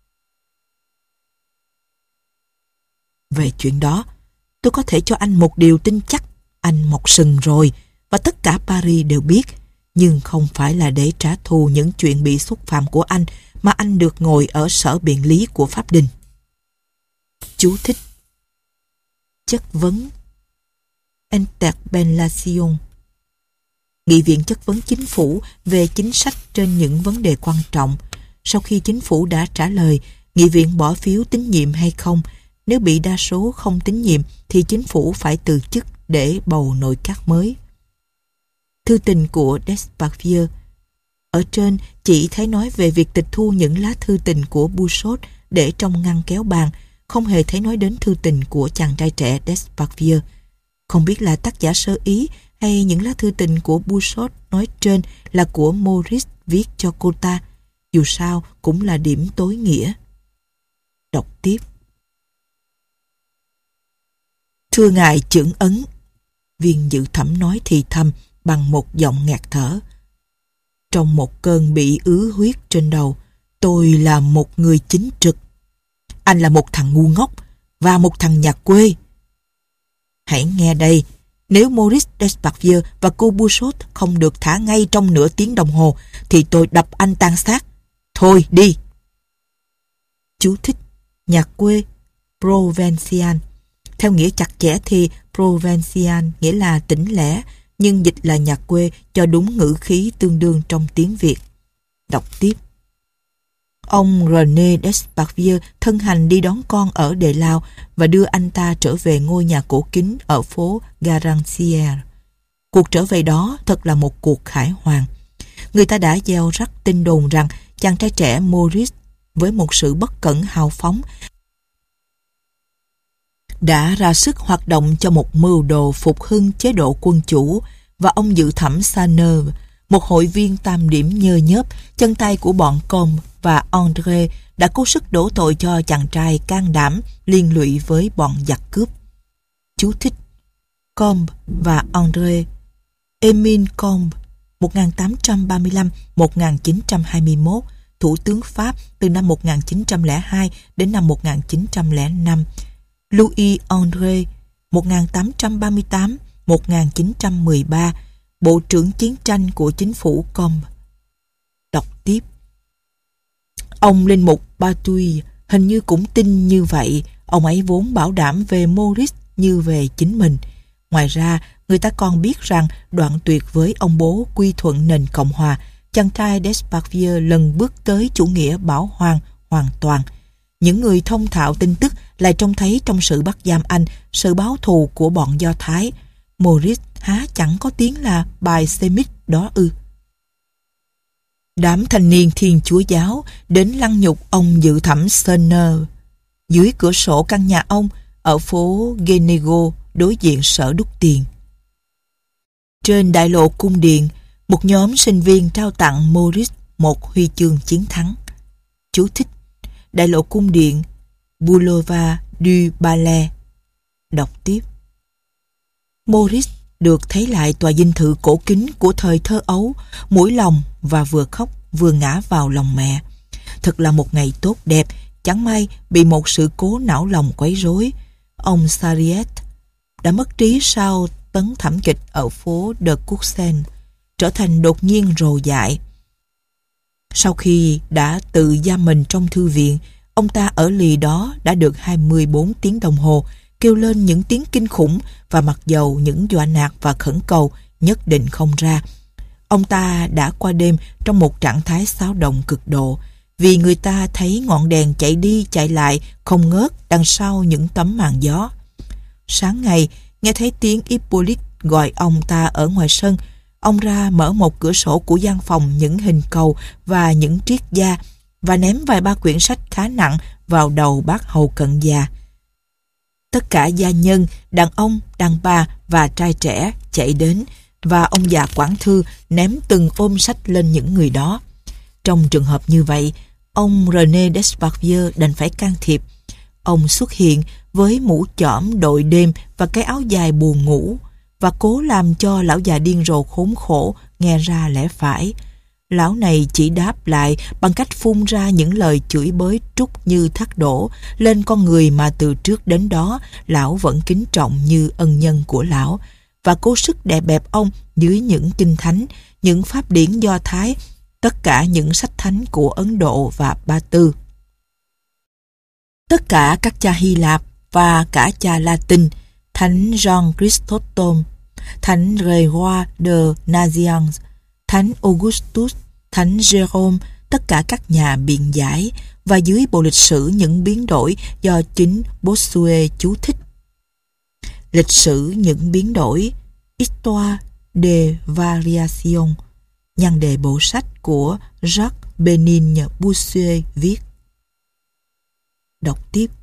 Về chuyện đó, tôi có thể cho anh một điều tin chắc: anh mọc sừng rồi, và tất cả Paris đều biết, nhưng không phải là để trả thù những chuyện bị xúc phạm của anh mà anh được ngồi ở sở biện lý của Pháp Đình. Chú thích: chất vấn, interpellation, nghị viện chất vấn chính phủ về chính sách trên những vấn đề quan trọng. Sau khi chính phủ đã trả lời, nghị viện bỏ phiếu tín nhiệm hay không. Nếu bị đa số không tín nhiệm thì chính phủ phải từ chức để bầu nội các mới. Thư tình của Desparvieu. Ở trên chỉ thấy nói về việc tịch thu những lá thư tình của Bouchot để trong ngăn kéo bàn, không hề thấy nói đến thư tình của chàng trai trẻ Desparvieu. Không biết là tác giả sơ ý hay những lá thư tình của Bouchot nói trên là của Maurice viết cho cô ta. Dù sao cũng là điểm tối nghĩa. Đọc tiếp. Thưa ngài chưởng ấn, viên dự thẩm nói thì thầm bằng một giọng ngạt thở. Trong một cơn bị ứ huyết trên đầu, tôi là một người chính trực. Anh là một thằng ngu ngốc và một thằng nhà quê. Hãy nghe đây, nếu Maurice Desparvieu và cô Bouchot không được thả ngay trong nửa tiếng đồng hồ, thì tôi đập anh tan xác. Thôi đi. Chú thích: nhà quê, provincial. Theo nghĩa chặt chẽ thì provincial nghĩa là tỉnh lẻ, nhưng dịch là nhà quê cho đúng ngữ khí tương đương trong tiếng Việt. Đọc tiếp. Ông René Desparvieu thân hành đi đón con ở Đề Lao và đưa anh ta trở về ngôi nhà cổ kính ở phố Garancière. Cuộc trở về đó thật là một cuộc khải hoàn. Người ta đã gieo rắc tin đồn rằng chàng trai trẻ Maurice với một sự bất cẩn hào phóng đã ra sức hoạt động cho một mưu đồ phục hưng chế độ quân chủ, và ông dự thẩm Sanner, một hội viên tam điểm nhơ nhớp, chân tay của bọn Combe và André, đã cố sức đổ tội cho chàng trai can đảm liên lụy với bọn giặc cướp. Chú thích: Combe và André. Émile Combes, một nghìn tám trăm ba mươi lăm đến một nghìn chín trăm hai mươi mốt, thủ tướng Pháp từ năm một nghìn chín trăm lẻ hai đến năm một nghìn chín trăm lẻ năm. Louis André, một nghìn tám trăm ba mươi tám đến một nghìn chín trăm mười ba, Bộ trưởng chiến tranh của chính phủ Combes. Đọc tiếp. Ông linh mục Batouille hình như cũng tin như vậy. Ông ấy vốn bảo đảm về Maurice như về chính mình. Ngoài ra, người ta còn biết rằng đoạn tuyệt với ông bố quy thuận nền Cộng hòa, chàng trai Desparvieu lần bước tới chủ nghĩa bảo hoàng hoàn toàn. Những người thông thạo tin tức lại trông thấy trong sự bắt giam anh sự báo thù của bọn Do Thái. Maurice há chẳng có tiếng là bài Semit đó ư? Đám thanh niên Thiên Chúa giáo đến lăng nhục ông dự thẩm Serner dưới cửa sổ căn nhà ông ở phố Genego đối diện sở đúc tiền. Trên đại lộ cung điện, một nhóm sinh viên trao tặng Maurice một huy chương chiến thắng. Chú thích: đại lộ cung điện, Boulevard du Palais. Đọc tiếp. Maurice được thấy lại tòa dinh thự cổ kính của thời thơ ấu, mũi lòng và vừa khóc vừa ngã vào lòng mẹ. Thật là một ngày tốt đẹp, chẳng may bị một sự cố não lòng quấy rối. Ông Sarriette đã mất trí sau tấn thảm kịch ở phố de Courcelles, trở thành đột nhiên rồ dại. Sau khi đã tự giam mình trong thư viện, ông ta ở lì đó đã được hai mươi bốn tiếng đồng hồ, kêu lên những tiếng kinh khủng và mặc dầu những dọa nạt và khẩn cầu nhất định không ra. Ông ta đã qua đêm trong một trạng thái xáo động cực độ, vì người ta thấy ngọn đèn chạy đi chạy lại không ngớt đằng sau những tấm màn gió. Sáng ngày, nghe thấy tiếng Hippolyte gọi ông ta ở ngoài sân. Ông ra mở một cửa sổ của gian phòng những hình cầu và những triết gia và ném vài ba quyển sách khá nặng vào đầu bác hầu cận già. Tất cả gia nhân, đàn ông, đàn bà và trai trẻ chạy đến và ông già quản thư ném từng ôm sách lên những người đó. Trong trường hợp như vậy, ông René Desparvieu đành phải can thiệp. Ông xuất hiện với mũ chõm đội đêm và cái áo dài buồn ngủ và cố làm cho lão già điên rồ khốn khổ nghe ra lẽ phải. Lão này chỉ đáp lại bằng cách phun ra những lời chửi bới trút như thác đổ lên con người mà từ trước đến đó lão vẫn kính trọng như ân nhân của lão, và cố sức đè bẹp ông dưới những kinh thánh, những pháp điển Do Thái, tất cả những sách thánh của Ấn Độ và Ba Tư. Tất cả các cha Hy Lạp và cả cha Latin, Thánh Jean Chrysostom, Thánh Grégoire de Nazianz, Thánh Augustus, Thánh Jérôme, tất cả các nhà biện giải, và dưới bộ lịch sử những biến đổi do chính Bossuet chú thích. Lịch sử những biến đổi, Histoire des variations, nhan đề bộ sách của Jacques Benigne Bossuet viết. Đọc tiếp.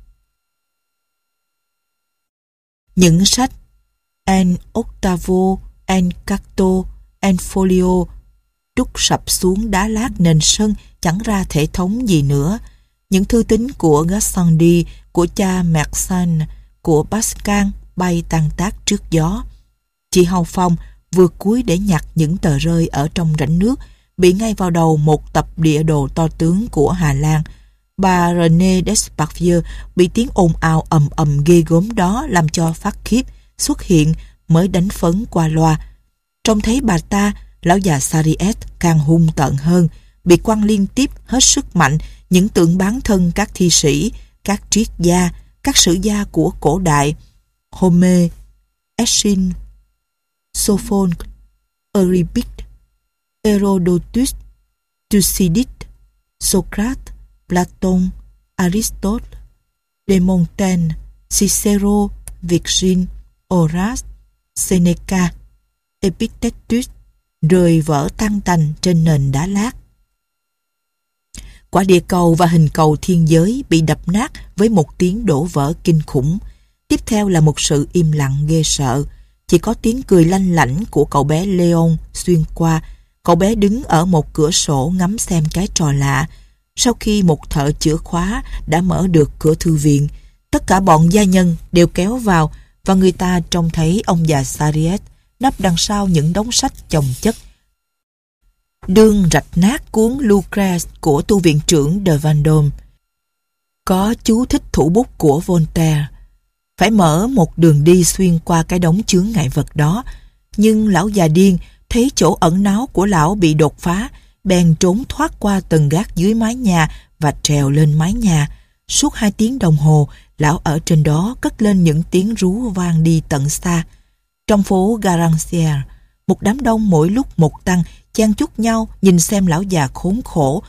Những sách En Octavo, En Quarto, En Folio trút sập xuống đá lát nền sân, chẳng ra thể thống gì nữa. Những thư tín của Gassendi, của cha Mersenne, của Pascal bay tan tác trước gió. Chị Hầu Phong vượt cúi để nhặt những tờ rơi ở trong rãnh nước, bị ngay vào đầu một tập địa đồ to tướng của Hà Lan. Bà René Desparvieu bị tiếng ồn ào ầm ầm ghê gớm đó làm cho phát khiếp, xuất hiện mới đánh phấn qua loa. Trông thấy bà ta, lão già Sarriette càng hung tợn hơn, bị quăng liên tiếp hết sức mạnh những tượng bán thân các thi sĩ, các triết gia, các sử gia của cổ đại, Homer, Eschyle, Sophocles, Euripides, Herodotus, Thucydides, Socrates, Platon, Aristotle, De Montaigne, Cicero, Virgile, Horace, Seneca, Epictetus rơi vỡ tan tành trên nền đá lát. Quả địa cầu và hình cầu thiên giới bị đập nát với một tiếng đổ vỡ kinh khủng. Tiếp theo là một sự im lặng ghê sợ. Chỉ có tiếng cười lanh lảnh của cậu bé Leon xuyên qua. Cậu bé đứng ở một cửa sổ ngắm xem cái trò lạ. Sau khi một thợ chữa khóa đã mở được cửa thư viện, tất cả bọn gia nhân đều kéo vào và người ta trông thấy ông già Sarriette nấp đằng sau những đống sách chồng chất. Đương rạch nát cuốn Lucrece của tu viện trưởng de Vendôme. Có chú thích thủ bút của Voltaire. Phải mở một đường đi xuyên qua cái đống chướng ngại vật đó. Nhưng lão già điên thấy chỗ ẩn náu của lão bị đột phá, bèn trốn thoát qua tầng gác dưới mái nhà và trèo lên mái nhà. Suốt hai tiếng đồng hồ, lão ở trên đó cất lên những tiếng rú vang đi tận xa. Trong phố Garancière, Một đám đông mỗi lúc một tăng, chen chúc nhau nhìn xem lão già khốn khổ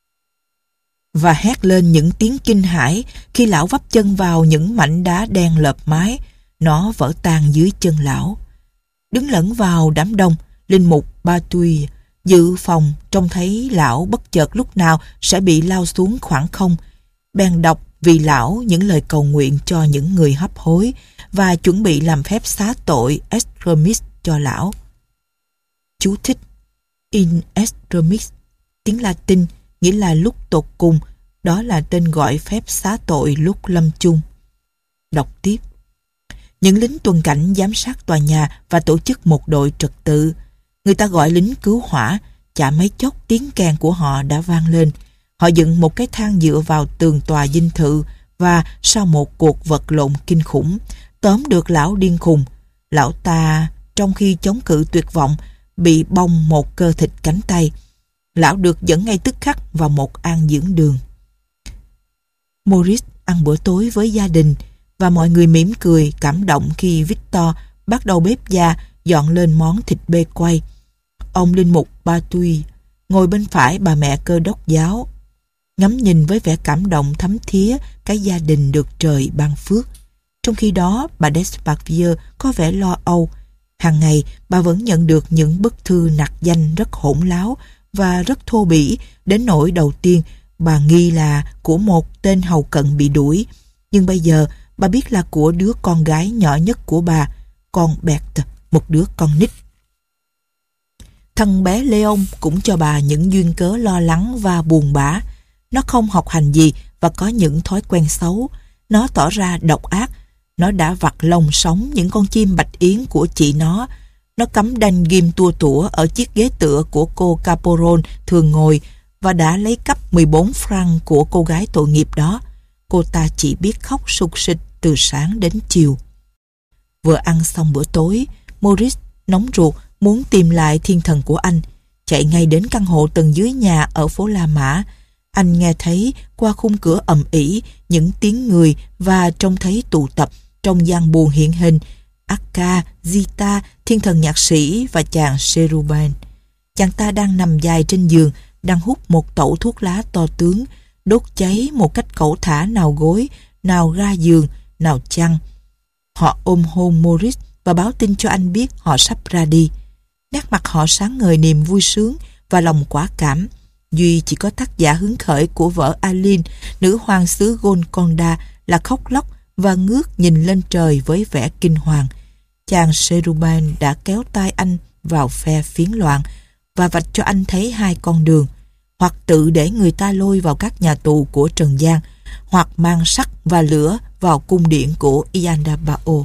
và hét lên những tiếng kinh hãi khi lão vấp chân vào những mảnh đá đen lợp mái. Nó vỡ tan dưới chân lão. Đứng lẫn vào đám đông, linh mục Ba Tuy dự phòng trông thấy lão bất chợt lúc nào sẽ bị lao xuống khoảng không, bèn đọc vì lão những lời cầu nguyện cho những người hấp hối và chuẩn bị làm phép xá tội extremis cho lão. Chú thích: in extremis, tiếng Latin, nghĩa là lúc tột cùng. Đó là tên gọi phép xá tội lúc lâm chung. Đọc tiếp: những lính tuần cảnh giám sát tòa nhà và tổ chức một đội trật tự. Người ta gọi lính cứu hỏa. Chả mấy chốc tiếng kèn của họ đã vang lên. Họ dựng một cái thang dựa vào tường tòa dinh thự và sau một cuộc vật lộn kinh khủng, tóm được lão điên khùng. Lão ta, trong khi chống cự tuyệt vọng, bị bong một cơ thịt cánh tay. Lão được dẫn ngay tức khắc vào một an dưỡng đường. Maurice ăn bữa tối với gia đình và mọi người mỉm cười cảm động khi Victor bắt đầu bếp già dọn lên món thịt bê quay. Ông linh mục Ba Tuy ngồi bên phải bà mẹ Cơ đốc giáo, ngắm nhìn với vẻ cảm động thấm thía cái gia đình được trời ban phước. Trong khi đó, bà Desparvieu có vẻ lo âu. Hàng ngày, bà vẫn nhận được những bức thư nặc danh rất hỗn láo và rất thô bỉ, đến nỗi đầu tiên bà nghi là của một tên hầu cận bị đuổi. Nhưng bây giờ, bà biết là của đứa con gái nhỏ nhất của bà, con Berthe, một đứa con nít. Thằng bé Leon cũng cho bà những duyên cớ lo lắng và buồn bã. Nó không học hành gì và có những thói quen xấu. Nó tỏ ra độc ác. Nó đã vặt lông sống những con chim bạch yến của chị nó. Nó cắm đanh ghim tua tủa ở chiếc ghế tựa của cô Caporal thường ngồi và đã lấy cắp mười bốn franc của cô gái tội nghiệp đó. Cô ta chỉ biết khóc sục sịch từ sáng đến chiều. Vừa ăn xong bữa tối, Maurice nóng ruột muốn tìm lại thiên thần của anh. Chạy ngay đến căn hộ tầng dưới nhà ở phố La Mã. Anh nghe thấy qua khung cửa ầm ĩ những tiếng người và trông thấy tụ tập trong gian buồn hiện hình Akka, Zita, thiên thần nhạc sĩ và chàng Cherubin. Chàng ta đang nằm dài trên giường, đang hút một tẩu thuốc lá to tướng, đốt cháy một cách cẩu thả nào gối, nào ga giường, nào chăn. Họ ôm hôn Maurice và báo tin cho anh biết họ sắp ra đi. Nét mặt họ sáng ngời niềm vui sướng và lòng quả cảm. Duy chỉ có tác giả hứng khởi của vở Aline, nữ hoàng xứ Golconda, là khóc lóc và ngước nhìn lên trời với vẻ kinh hoàng. Chàng Cherubin đã kéo tay anh vào phe phiến loạn và vạch cho anh thấy hai con đường, hoặc tự để người ta lôi vào các nhà tù của Trần gian, hoặc mang sắt và lửa vào cung điện của Iandabao.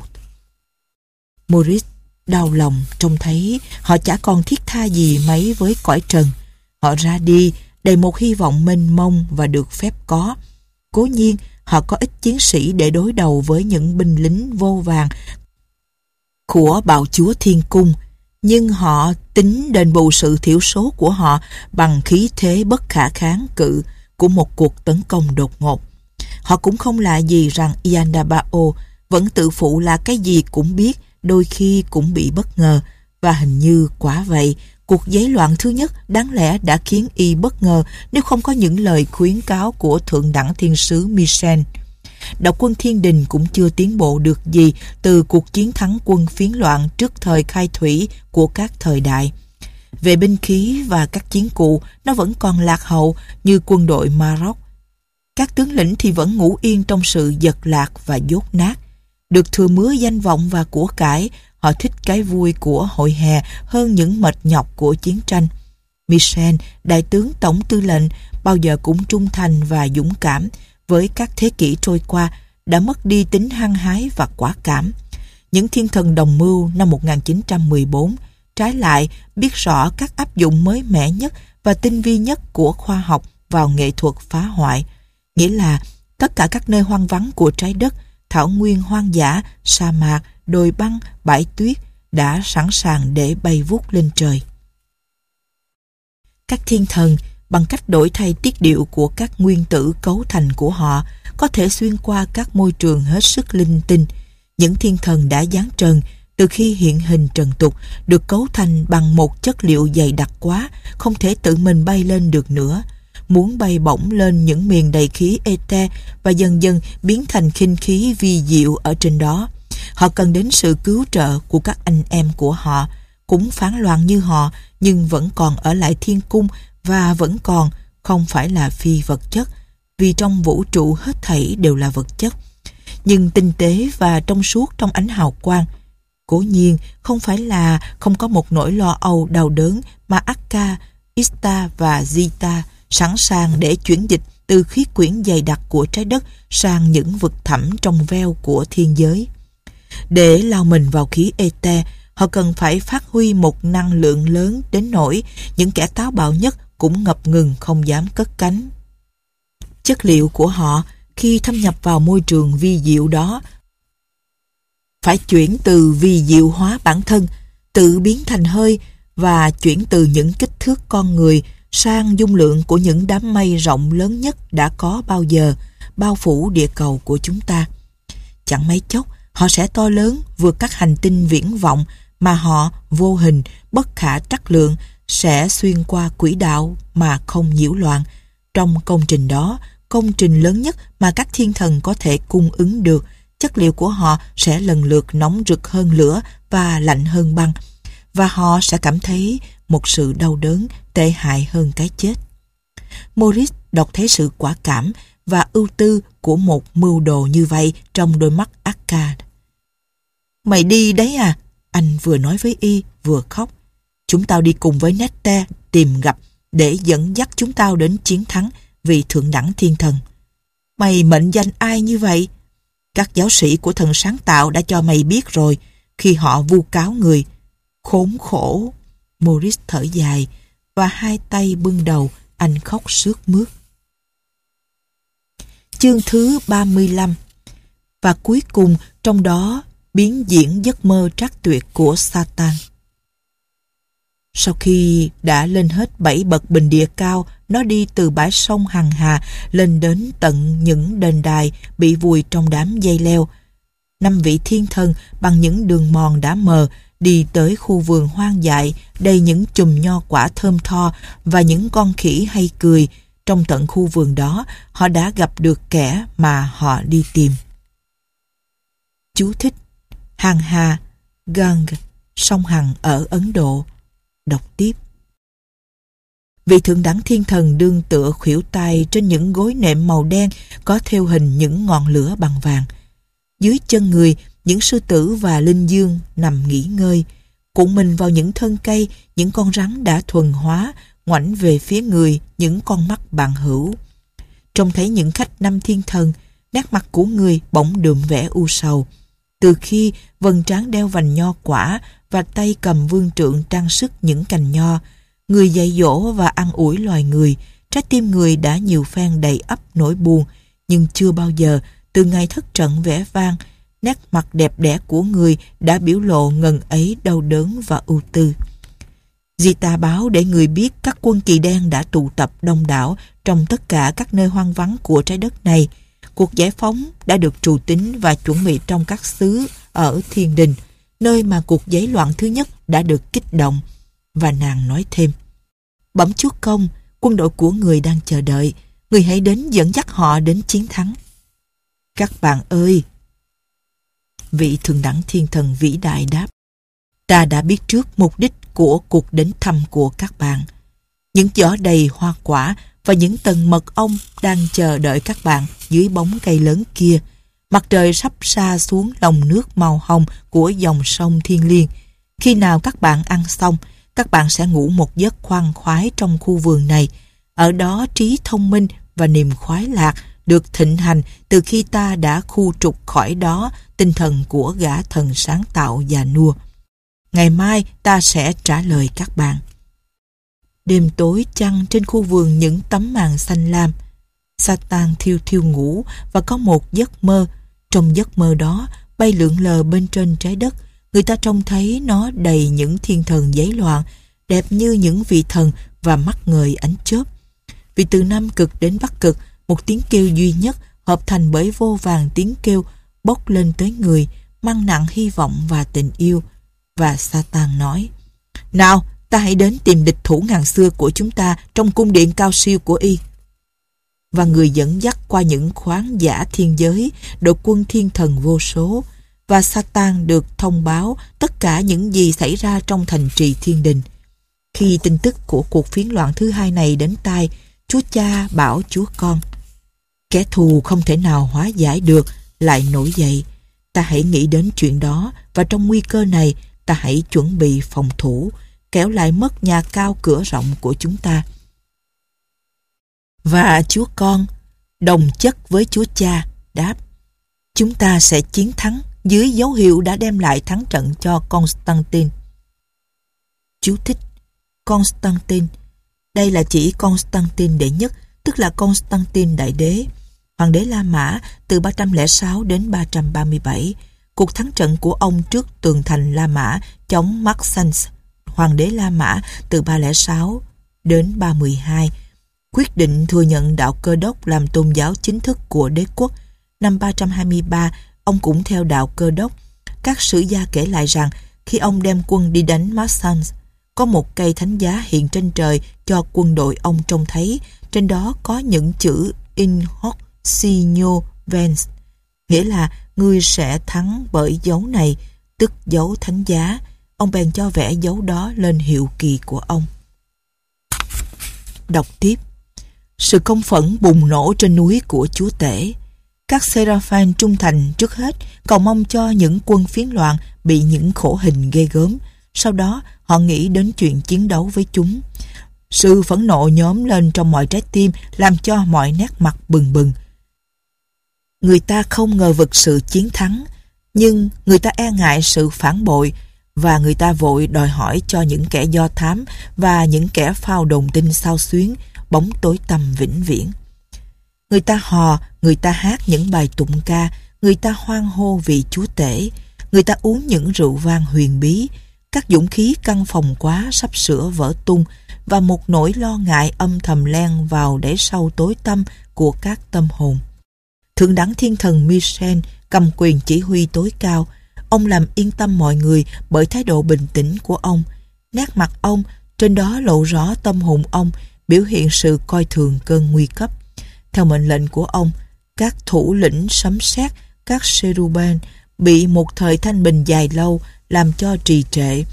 Maurice đau lòng trông thấy họ chả còn thiết tha gì mấy với cõi trần. Họ ra đi đầy một hy vọng mênh mông và được phép có. Cố nhiên họ có ít chiến sĩ để đối đầu với những binh lính vô vàng của bạo chúa thiên cung, nhưng họ tính đền bù sự thiểu số của họ bằng khí thế bất khả kháng cự của một cuộc tấn công đột ngột. Họ cũng không lạ gì rằng Iandabao vẫn tự phụ là cái gì cũng biết, đôi khi cũng bị bất ngờ, và hình như quả vậy, cuộc giấy loạn thứ nhất đáng lẽ đã khiến y bất ngờ nếu không có những lời khuyến cáo của thượng đẳng thiên sứ Michel. Đạo quân thiên đình cũng chưa tiến bộ được gì từ cuộc chiến thắng quân phiến loạn trước thời khai thủy của các thời đại. Về binh khí và các chiến cụ, nó vẫn còn lạc hậu như quân đội Maroc. Các tướng lĩnh thì vẫn ngủ yên trong sự giật lạc và dốt nát. Được thừa mứa danh vọng và của cải, họ thích cái vui của hội hè hơn những mệt nhọc của chiến tranh. Michel, đại tướng tổng tư lệnh, bao giờ cũng trung thành và dũng cảm, với các thế kỷ trôi qua, đã mất đi tính hăng hái và quả cảm. Những thiên thần đồng mưu năm một nghìn chín trăm mười bốn, trái lại, biết rõ các áp dụng mới mẻ nhất và tinh vi nhất của khoa học vào nghệ thuật phá hoại. Nghĩa là tất cả các nơi hoang vắng của trái đất, thảo nguyên hoang dã, sa mạc, đồi băng, bãi tuyết đã sẵn sàng để bay vút lên trời. Các thiên thần, bằng cách đổi thay tiết điệu của các nguyên tử cấu thành của họ, có thể xuyên qua các môi trường hết sức linh tinh. Những thiên thần đã giáng trần, từ khi hiện hình trần tục được cấu thành bằng một chất liệu dày đặc quá, không thể tự mình bay lên được nữa. Muốn bay bổng lên những miền đầy khí ete và dần dần biến thành khinh khí vi diệu ở trên đó, họ cần đến sự cứu trợ của các anh em của họ, cũng phán loạn như họ nhưng vẫn còn ở lại thiên cung và vẫn còn không phải là phi vật chất, vì trong vũ trụ hết thảy đều là vật chất, nhưng tinh tế và trong suốt trong ánh hào quang. Cố nhiên không phải là không có một nỗi lo âu đau đớn mà Akka, Ista và Zita sẵn sàng để chuyển dịch từ khí quyển dày đặc của trái đất sang những vực thẳm trong veo của thiên giới. Để lao mình vào khí ete, họ cần phải phát huy một năng lượng lớn đến nỗi những kẻ táo bạo nhất cũng ngập ngừng không dám cất cánh. Chất liệu của họ khi thâm nhập vào môi trường vi diệu đó phải chuyển từ vi diệu hóa bản thân, tự biến thành hơi, và chuyển từ những kích thước con người sang dung lượng của những đám mây rộng lớn nhất đã có bao giờ bao phủ địa cầu của chúng ta. Chẳng mấy chốc họ sẽ to lớn vượt các hành tinh viễn vọng mà họ vô hình, bất khả trắc lượng, sẽ xuyên qua quỹ đạo mà không nhiễu loạn. Trong công trình đó, công trình lớn nhất mà các thiên thần có thể cung ứng được, chất liệu của họ sẽ lần lượt nóng rực hơn lửa và lạnh hơn băng, và họ sẽ cảm thấy một sự đau đớn tệ hại hơn cái chết. Maurice đọc thấy sự quả cảm và ưu tư của một mưu đồ như vậy trong đôi mắt Akka. Mày đi đấy à? Anh vừa nói với y vừa khóc. Chúng tao đi cùng với Nette tìm gặp để dẫn dắt chúng tao đến chiến thắng vì thượng đẳng thiên thần. Mày mệnh danh ai như vậy? Các giáo sĩ của thần sáng tạo đã cho mày biết rồi khi họ vu cáo người. Khốn khổ! Maurice thở dài và hai tay bưng đầu, anh khóc sướt mướt. Chương thứ ba mươi lăm. Và cuối cùng trong đó biến diễn giấc mơ trác tuyệt của Satan. Sau khi đã lên hết bảy bậc bình địa cao, nó đi từ bãi sông hằng hà lên đến tận những đền đài bị vùi trong đám dây leo. Năm vị thiên thần bằng những đường mòn đã mờ đi tới khu vườn hoang dại đầy những chùm nho quả thơm tho và những con khỉ hay cười. Trong tận khu vườn đó, họ đã gặp được kẻ mà họ đi tìm. Chú thích: Hằng hà, Gang, sông Hằng ở Ấn Độ. Đọc tiếp. Vị thượng đẳng thiên thần đương tựa khuỷu tay trên những gối nệm màu đen có thêu hình những ngọn lửa bằng vàng. Dưới chân người, những sư tử và linh dương nằm nghỉ ngơi, cuộn mình vào những thân cây. Những con rắn đã thuần hóa ngoảnh về phía người những con mắt bằng hữu. Trông thấy những khách năm thiên thần, nét mặt của người bỗng đượm vẻ u sầu. Từ khi vầng trán đeo vành nho quả và tay cầm vương trượng trang sức những cành nho, người dạy dỗ và ăn ủi loài người, trái tim người đã nhiều phen đầy ắp nỗi buồn, nhưng chưa bao giờ từ ngày thất trận vẻ vang, nét mặt đẹp đẽ của người đã biểu lộ ngần ấy đau đớn và ưu tư. Zita báo để người biết các quân kỳ đen đã tụ tập đông đảo trong tất cả các nơi hoang vắng của trái đất này. Cuộc giải phóng đã được trù tính và chuẩn bị trong các xứ ở Thiên Đình, nơi mà cuộc giấy loạn thứ nhất đã được kích động. Và nàng nói thêm: Bẩm chúa công, quân đội của người đang chờ đợi. Người hãy đến dẫn dắt họ đến chiến thắng. Các bạn ơi! Vị thượng đẳng thiên thần vĩ đại đáp: Ta đã biết trước mục đích của cuộc đến thăm của các bạn. Những giỏ đầy hoa quả và những tầng mật ong đang chờ đợi các bạn dưới bóng cây lớn kia. Mặt trời sắp sa xuống lòng nước màu hồng của dòng sông thiêng liêng. Khi nào các bạn ăn xong, các bạn sẽ ngủ một giấc khoan khoái trong khu vườn này. Ở đó trí thông minh và niềm khoái lạc được thịnh hành từ khi ta đã khu trục khỏi đó tinh thần của gã thần sáng tạo già nua. Ngày mai ta sẽ trả lời các bạn. Đêm tối chăng trên khu vườn những tấm màn xanh lam. Satan thiêu thiêu ngủ và có một giấc mơ. Trong giấc mơ đó, bay lượn lờ bên trên trái đất, người ta trông thấy nó đầy những thiên thần giấy loạn, đẹp như những vị thần và mắt ngời ánh chớp. Vì từ Nam Cực đến Bắc Cực, một tiếng kêu duy nhất hợp thành bởi vô vàn tiếng kêu bốc lên tới người, mang nặng hy vọng và tình yêu. Và Satan nói: "Nào, ta hãy đến tìm địch thủ ngàn xưa của chúng ta trong cung điện cao siêu của y." Và người dẫn dắt qua những khoáng giả thiên giới, đội quân thiên thần vô số, và Satan được thông báo tất cả những gì xảy ra trong thành trì thiên đình. Khi tin tức của cuộc phiến loạn thứ hai này đến tai, Chúa Cha bảo Chúa Con: "Kẻ thù không thể nào hóa giải được lại nổi dậy. Ta hãy nghĩ đến chuyện đó, và trong nguy cơ này ta hãy chuẩn bị phòng thủ, kẻo lại mất nhà cao cửa rộng của chúng ta." Và Chúa Con, đồng chất với Chúa Cha, đáp: "Chúng ta sẽ chiến thắng dưới dấu hiệu đã đem lại thắng trận cho Constantine." Chú thích: Constantine, đây là chỉ Constantine đệ nhất, tức là Constantine đại đế, hoàng đế La Mã từ ba trăm lẻ sáu đến ba trăm ba mươi bảy. Cuộc thắng trận của ông trước tường thành La Mã chống Maxence, hoàng đế La Mã từ ba trăm lẻ sáu đến ba trăm mười hai, quyết định thừa nhận đạo Cơ Đốc làm tôn giáo chính thức của đế quốc. Năm ba trăm hai mươi ba, ông cũng theo đạo Cơ Đốc. Các sử gia kể lại rằng khi ông đem quân đi đánh Maxence, có một cây thánh giá hiện trên trời cho quân đội ông trông thấy. Trên đó có những chữ In hoc signo vens, nghĩa là ngươi sẽ thắng bởi dấu này, tức dấu thánh giá. Ông bèn cho vẽ dấu đó lên hiệu kỳ của ông. Đọc tiếp: sự công phẫn bùng nổ trên núi của Chúa Tể. Các Seraphim trung thành trước hết cầu mong cho những quân phiến loạn bị những khổ hình ghê gớm. Sau đó họ nghĩ đến chuyện chiến đấu với chúng. Sự phẫn nộ nhóm lên trong mọi trái tim, làm cho mọi nét mặt bừng bừng. Người ta không ngờ vực sự chiến thắng, nhưng người ta e ngại sự phản bội, và người ta vội đòi hỏi cho những kẻ do thám và những kẻ phao đồn tin xao xuyến bóng tối tăm vĩnh viễn. Người ta hò, người ta hát những bài tụng ca, người ta hoan hô vì Chúa Tể, người ta uống những rượu vang huyền bí. Các dũng khí căn phòng quá sắp sửa vỡ tung, và một nỗi lo ngại âm thầm len vào đáy sâu tối tăm của các tâm hồn. Thượng đẳng thiên thần Michel cầm quyền chỉ huy tối cao. Ông làm yên tâm mọi người bởi thái độ bình tĩnh của ông. Nét mặt ông, trên đó lộ rõ tâm hồn ông, biểu hiện sự coi thường cơn nguy cấp. Theo mệnh lệnh của ông, các thủ lĩnh sấm sét, các Cherubim bị một thời thanh bình dài lâu làm cho trì trệ.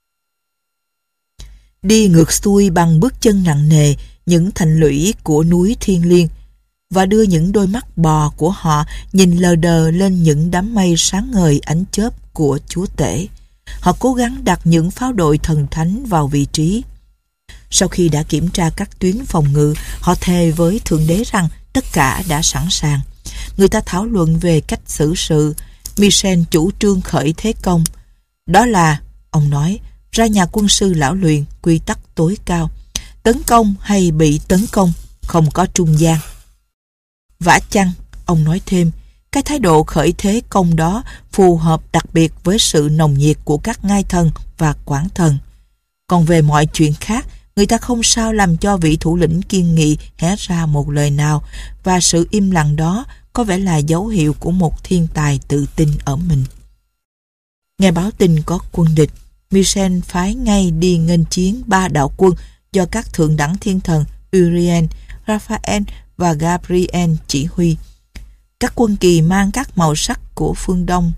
Đi ngược xuôi bằng bước chân nặng nề những thành lũy của núi Thiên Liêng, và đưa những đôi mắt bò của họ nhìn lờ đờ lên những đám mây sáng ngời ánh chớp của Chúa Tể. Họ cố gắng đặt những pháo đội thần thánh vào vị trí. Sau khi đã kiểm tra các tuyến phòng ngự, họ thề với Thượng Đế rằng tất cả đã sẵn sàng. Người ta thảo luận về cách xử sự. Michel chủ trương khởi thế công. Đó là, ông nói, ra nhà quân sư lão luyện, quy tắc tối cao: tấn công hay bị tấn công, không có trung gian. Vả chăng, ông nói thêm, cái thái độ khởi thế công đó phù hợp đặc biệt với sự nồng nhiệt của các ngai thần và quản thần. Còn về mọi chuyện khác, người ta không sao làm cho vị thủ lĩnh kiên nghị hé ra một lời nào, và sự im lặng đó có vẻ là dấu hiệu của một thiên tài tự tin ở mình. Nghe báo tin có quân địch, Michel phái ngay đi nghênh chiến ba đạo quân do các thượng đẳng thiên thần Uriel, Raphael và Gabriel chỉ huy. Các quân kỳ mang các màu sắc của phương Đông,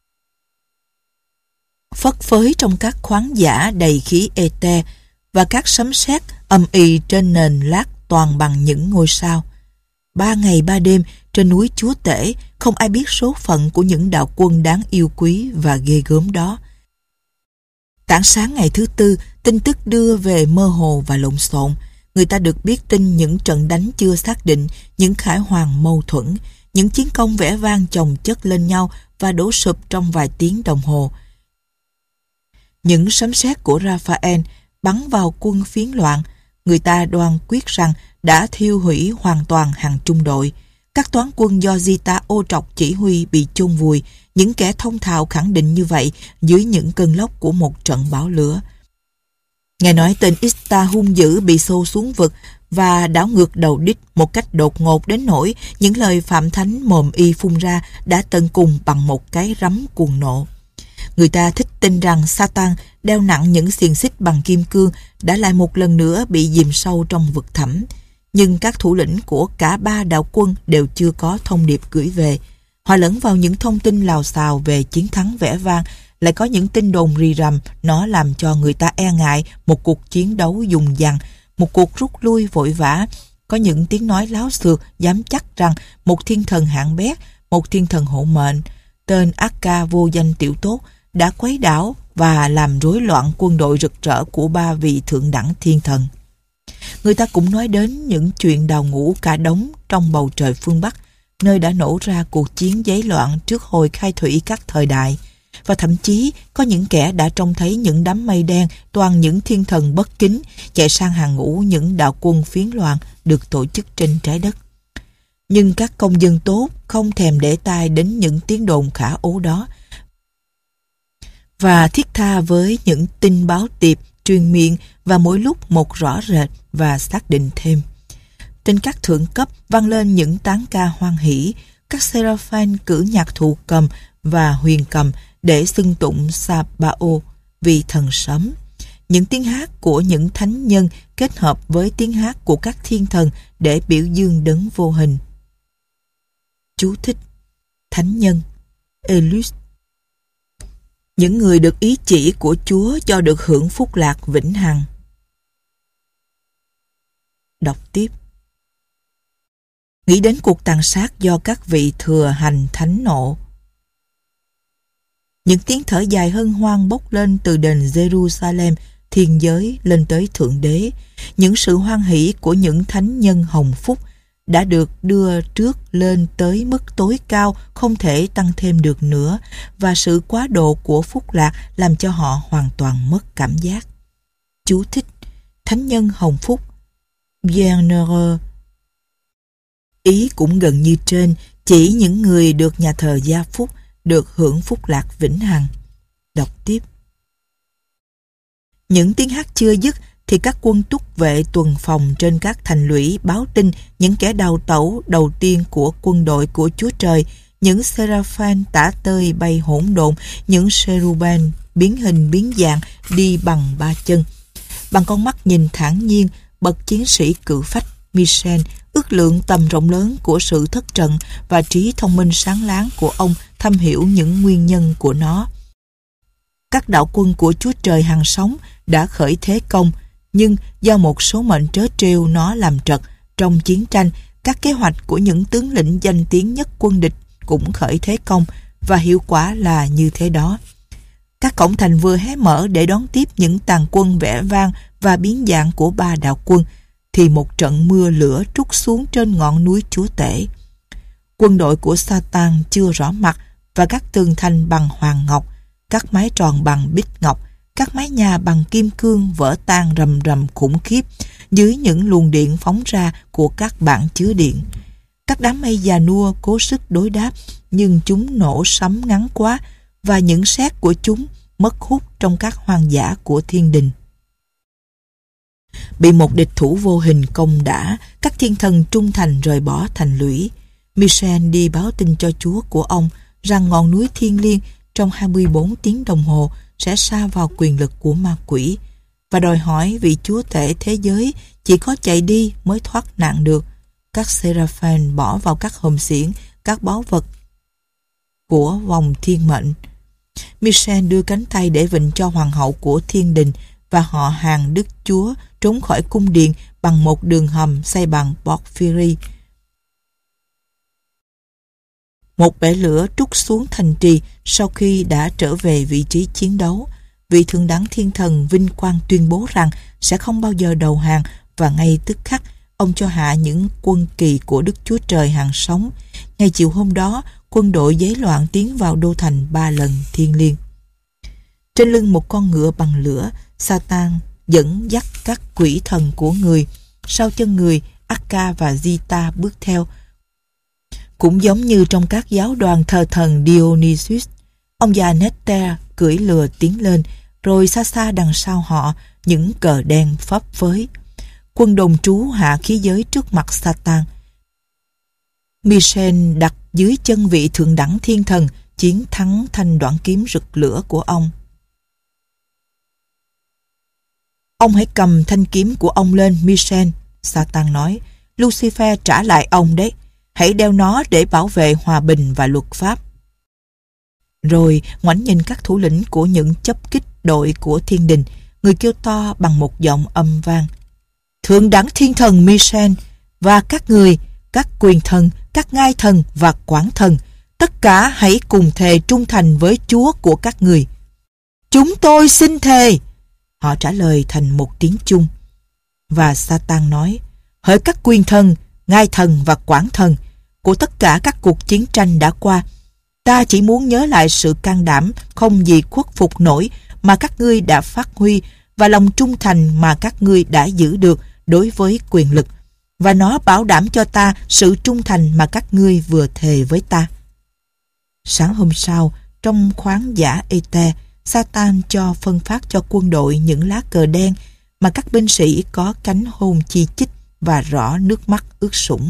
phất phới trong các khoáng giả đầy khí ete, và các sấm sét âm ì trên nền lát toàn bằng những ngôi sao. Ba ngày ba đêm trên núi Chúa Tể, không ai biết số phận của những đạo quân đáng yêu quý và ghê gớm đó. Tảng sáng ngày thứ tư, tin tức đưa về mơ hồ và lộn xộn. Người ta được biết tin những trận đánh chưa xác định, những khải hoàn mâu thuẫn, những chiến công vẻ vang chồng chất lên nhau và đổ sụp trong vài tiếng đồng hồ. Những sấm sét của Raphael bắn vào quân phiến loạn. Người ta đoan quyết rằng đã thiêu hủy hoàn toàn hàng trung đội. Các toán quân do Zita ô trọc chỉ huy bị chôn vùi. Những kẻ thông thạo khẳng định như vậy dưới những cơn lốc của một trận bão lửa. Nghe nói tên Ista hung dữ bị xô xuống vực và đảo ngược đầu đích một cách đột ngột đến nỗi những lời phạm thánh mồm y phun ra đã tận cùng bằng một cái rắm cuồng nộ. Người ta thích tin rằng Satan đeo nặng những xiềng xích bằng kim cương đã lại một lần nữa bị dìm sâu trong vực thẳm. Nhưng các thủ lĩnh của cả ba đạo quân đều chưa có thông điệp gửi về. Hòa lẫn vào những thông tin lào xào về chiến thắng vẻ vang, lại có những tin đồn rì rầm, nó làm cho người ta e ngại một cuộc chiến đấu dùng dằng, một cuộc rút lui vội vã. Có những tiếng nói láo xược dám chắc rằng một thiên thần hạng bét, một thiên thần hộ mệnh, tên Akka vô danh tiểu tốt, đã quấy đảo và làm rối loạn quân đội rực rỡ của ba vị thượng đẳng thiên thần. Người ta cũng nói đến những chuyện đào ngũ cả đống trong bầu trời phương Bắc, nơi đã nổ ra cuộc chiến giấy loạn trước hồi khai thủy các thời đại. Và thậm chí có những kẻ đã trông thấy những đám mây đen toàn những thiên thần bất kính chạy sang hàng ngũ những đạo quân phiến loạn được tổ chức trên trái đất. Nhưng các công dân tốt không thèm để tai đến những tiếng đồn khả ố đó, và thiết tha với những tin báo tiệp truyền miệng và mỗi lúc một rõ rệt và xác định thêm. Trên các thượng cấp vang lên những tán ca hoan hỷ, các seraphim cử nhạc thụ cầm và huyền cầm để xưng tụng Sabao, vị thần sấm. Những tiếng hát của những thánh nhân kết hợp với tiếng hát của các thiên thần để biểu dương đấng vô hình. Chú thích: thánh nhân, Elus, những người được ý chỉ của Chúa cho được hưởng phúc lạc vĩnh hằng. Đọc tiếp. Nghĩ đến cuộc tàn sát do các vị thừa hành thánh nộ. Những tiếng thở dài hân hoan bốc lên từ đền Jerusalem thiên giới lên tới Thượng Đế. Những sự hoan hỷ của những thánh nhân hồng phúc đã được đưa trước lên tới mức tối cao không thể tăng thêm được nữa, và sự quá độ của phúc lạc làm cho họ hoàn toàn mất cảm giác. Chú thích: thánh nhân hồng phúc, Bienheureux. Ý cũng gần như trên, chỉ những người được nhà thờ gia phúc được hưởng phúc lạc vĩnh hằng. Đọc tiếp. Những tiếng hát chưa dứt thì các quân túc vệ tuần phòng trên các thành lũy báo tin những kẻ đào tẩu đầu tiên của quân đội của Chúa Trời, những seraphim tả tơi bay hỗn độn, những cherubim biến hình biến dạng đi bằng ba chân. Bằng con mắt nhìn thản nhiên, bậc chiến sĩ cự phách Michel ước lượng tầm rộng lớn của sự thất trận và trí thông minh sáng láng của ông thâm hiểu những nguyên nhân của nó. Các đạo quân của Chúa Trời hàng sống đã khởi thế công, nhưng do một số mệnh trớ trêu nó làm trật trong chiến tranh, các kế hoạch của những tướng lĩnh danh tiếng nhất quân địch cũng khởi thế công, và hiệu quả là như thế đó. Các cổng thành vừa hé mở để đón tiếp những tàn quân vẻ vang và biến dạng của ba đạo quân, thì một trận mưa lửa trút xuống trên ngọn núi Chúa Tể. Quân đội của Satan chưa rõ mặt, và các tường thành bằng hoàng ngọc, các mái tròn bằng bích ngọc, các mái nhà bằng kim cương vỡ tan rầm rầm khủng khiếp dưới những luồng điện phóng ra của các bảng chứa điện. Các đám mây già nua cố sức đối đáp, nhưng chúng nổ sấm ngắn quá, và những sét của chúng mất hút trong các hoang dã của thiên đình. Bị một địch thủ vô hình công đả, các thiên thần trung thành rời bỏ thành lũy. Michel đi báo tin cho Chúa của ông rằng ngọn núi thiêng liêng trong hai mươi bốn tiếng đồng hồ sẽ sa vào quyền lực của ma quỷ, và đòi hỏi vị Chúa Tể thế giới chỉ có chạy đi mới thoát nạn được. Các seraphim bỏ vào các hòm xiển các báu vật của vòng thiên mệnh. Michel đưa cánh tay để vịnh cho hoàng hậu của thiên đình, và họ hàng Đức Chúa trốn khỏi cung điện bằng một đường hầm xây bằng porphyry. Một bể lửa trút xuống thành trì sau khi đã trở về vị trí chiến đấu. Vị thượng đẳng thiên thần vinh quang tuyên bố rằng sẽ không bao giờ đầu hàng, và ngay tức khắc ông cho hạ những quân kỳ của Đức Chúa Trời hàng sống. Ngay chiều hôm đó, quân đội giấy loạn tiến vào đô thành ba lần thiêng liêng. Trên lưng một con ngựa bằng lửa, Satan dẫn dắt các quỷ thần của người. Sau chân người, Akka và Zita bước theo. Cũng giống như trong các giáo đoàn thờ thần Dionysus, ông già Nectar cưỡi lừa tiến lên, rồi xa xa đằng sau họ những cờ đen phấp phới. quân đồn trú hạ khí giới trước mặt Satan. Michel đặt dưới chân vị thượng đẳng thiên thần chiến thắng thanh đoạn kiếm rực lửa của ông. Ông hãy cầm thanh kiếm của ông lên, Michel, Satan nói. Lucifer trả lại ông đấy. Hãy đeo nó để bảo vệ hòa bình và luật pháp. Rồi ngoảnh nhìn các thủ lĩnh của những chấp kích đội của thiên đình, người kêu to bằng một giọng âm vang: Thượng đẳng thiên thần Michel và các người, các quyền thần, các ngai thần và quản thần, tất cả hãy cùng thề trung thành với Chúa của các người. Chúng tôi xin thề, họ trả lời thành một tiếng chung. Và Satan nói: Hỡi các quyền thần, ngai thần và quản thần của tất cả các cuộc chiến tranh đã qua, ta chỉ muốn nhớ lại sự can đảm không gì khuất phục nổi mà các ngươi đã phát huy và lòng trung thành mà các ngươi đã giữ được đối với quyền lực, và nó bảo đảm cho ta sự trung thành mà các ngươi vừa thề với ta. Sáng hôm sau, trong khoáng giả Ê-te, Satan cho phân phát cho quân đội những lá cờ đen mà các binh sĩ có cánh hôn chi chít và rõ nước mắt ướt sũng.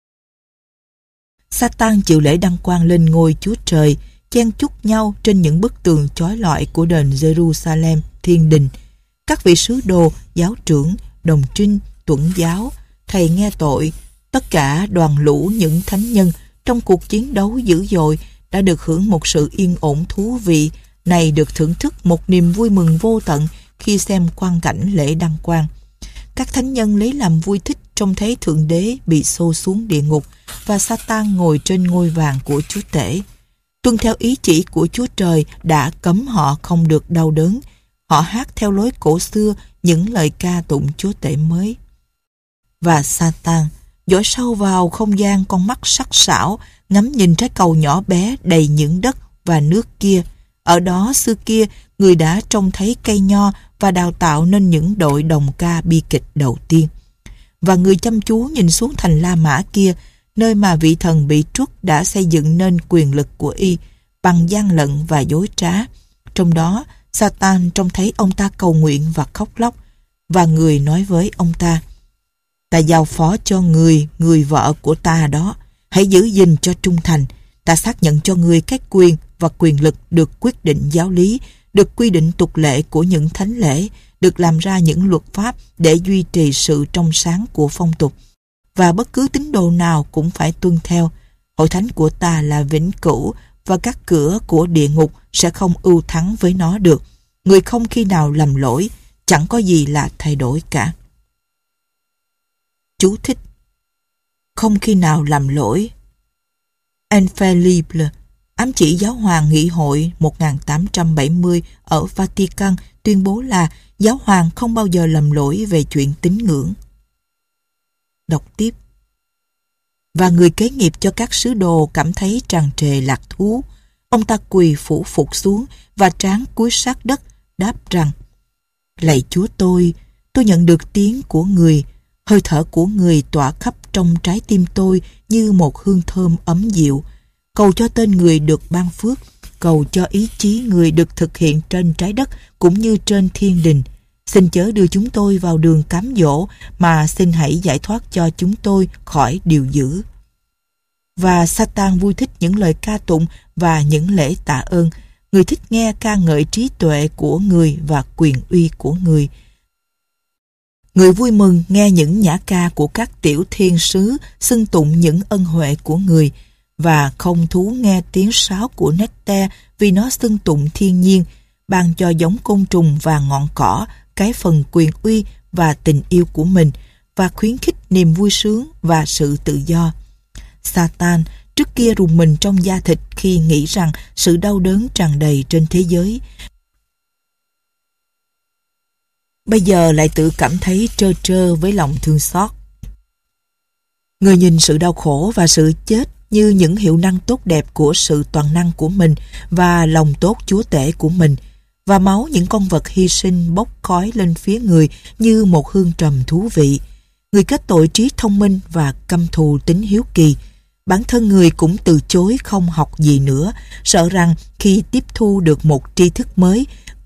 Satan chịu lễ đăng quang lên ngôi Chúa Trời, chen chúc nhau trên những bức tường chói lọi của đền Jerusalem thiên đình. Các vị sứ đồ, giáo trưởng, đồng trinh, tuẫn giáo, thầy nghe tội, tất cả đoàn lũ những thánh nhân trong cuộc chiến đấu dữ dội đã được hưởng một sự yên ổn thú vị, này được thưởng thức một niềm vui mừng vô tận khi xem quang cảnh lễ đăng quang. Các thánh nhân lấy làm vui thích trông thấy Thượng Đế bị xô xuống địa ngục và Satan ngồi trên ngôi vàng của Chúa Tể. Tuân theo ý chỉ của Chúa Trời đã cấm họ không được đau đớn. Họ hát theo lối cổ xưa những lời ca tụng Chúa Tể mới. Và Satan dõi sâu vào không gian con mắt sắc sảo, ngắm nhìn trái cầu nhỏ bé đầy những đất và nước kia. Ở đó xưa kia, người đã trông thấy cây nho và đào tạo nên những đội đồng ca bi kịch đầu tiên. Và người chăm chú nhìn xuống thành La Mã kia, nơi mà vị thần bị truất đã xây dựng nên quyền lực của y bằng gian lận và dối trá. Trong đó, Satan trông thấy ông ta cầu nguyện và khóc lóc, và người nói với ông ta: Ta giao phó cho người, người vợ của ta đó, hãy giữ gìn cho trung thành. Ta xác nhận cho người các quyền và quyền lực được quyết định giáo lý, được quy định tục lệ của những thánh lễ, được làm ra những luật pháp để duy trì sự trong sáng của phong tục, và bất cứ tín đồ nào cũng phải tuân theo. Hội thánh của ta là vĩnh cửu, và các cửa của địa ngục sẽ không ưu thắng với nó được. Người không khi nào lầm lỗi, chẳng có gì là thay đổi cả. Chú thích: Không khi nào làm lỗi. Infallible, ám chỉ giáo hoàng nghị hội một nghìn tám trăm bảy mươi ở Vatican tuyên bố là giáo hoàng không bao giờ lầm lỗi về chuyện tín ngưỡng. Đọc tiếp. Và người kế nghiệp cho các sứ đồ cảm thấy tràn trề lạc thú. Ông ta quỳ phủ phục xuống và trán cúi sát đất, đáp rằng: Lạy Chúa tôi, tôi nhận được tiếng của người, hơi thở của người tỏa khắp trong trái tim tôi như một hương thơm ấm dịu. Cầu cho tên người được ban phước, cầu cho ý chí người được thực hiện trên trái đất cũng như trên thiên đình. Xin chớ đưa chúng tôi vào đường cám dỗ, mà xin hãy giải thoát cho chúng tôi khỏi điều dữ. Và Satan vui thích những lời ca tụng và những lễ tạ ơn. Người thích nghe ca ngợi trí tuệ của người và quyền uy của người. Người vui mừng nghe những nhã ca của các tiểu thiên sứ xưng tụng những ân huệ của người, và không thú nghe tiếng sáo của nectar vì nó xưng tụng thiên nhiên, ban cho giống côn trùng và ngọn cỏ cái phần quyền uy và tình yêu của mình, và khuyến khích niềm vui sướng và sự tự do. Satan trước kia rùng mình trong da thịt khi nghĩ rằng sự đau đớn tràn đầy trên thế giới. Bây giờ lại tự cảm thấy trơ trơ với lòng thương xót. Người nhìn sự đau khổ và sự chết như những hiệu năng tốt đẹp của sự toàn năng của mình và lòng tốt Chúa Tể của mình, và máu những con vật hy sinh bốc khói lên phía người như một hương trầm thú vị. Người kết tội trí thông minh và căm thù tính hiếu kỳ. Bản thân người cũng từ chối không học gì nữa, sợ rằng khi tiếp thu được một tri thức mới,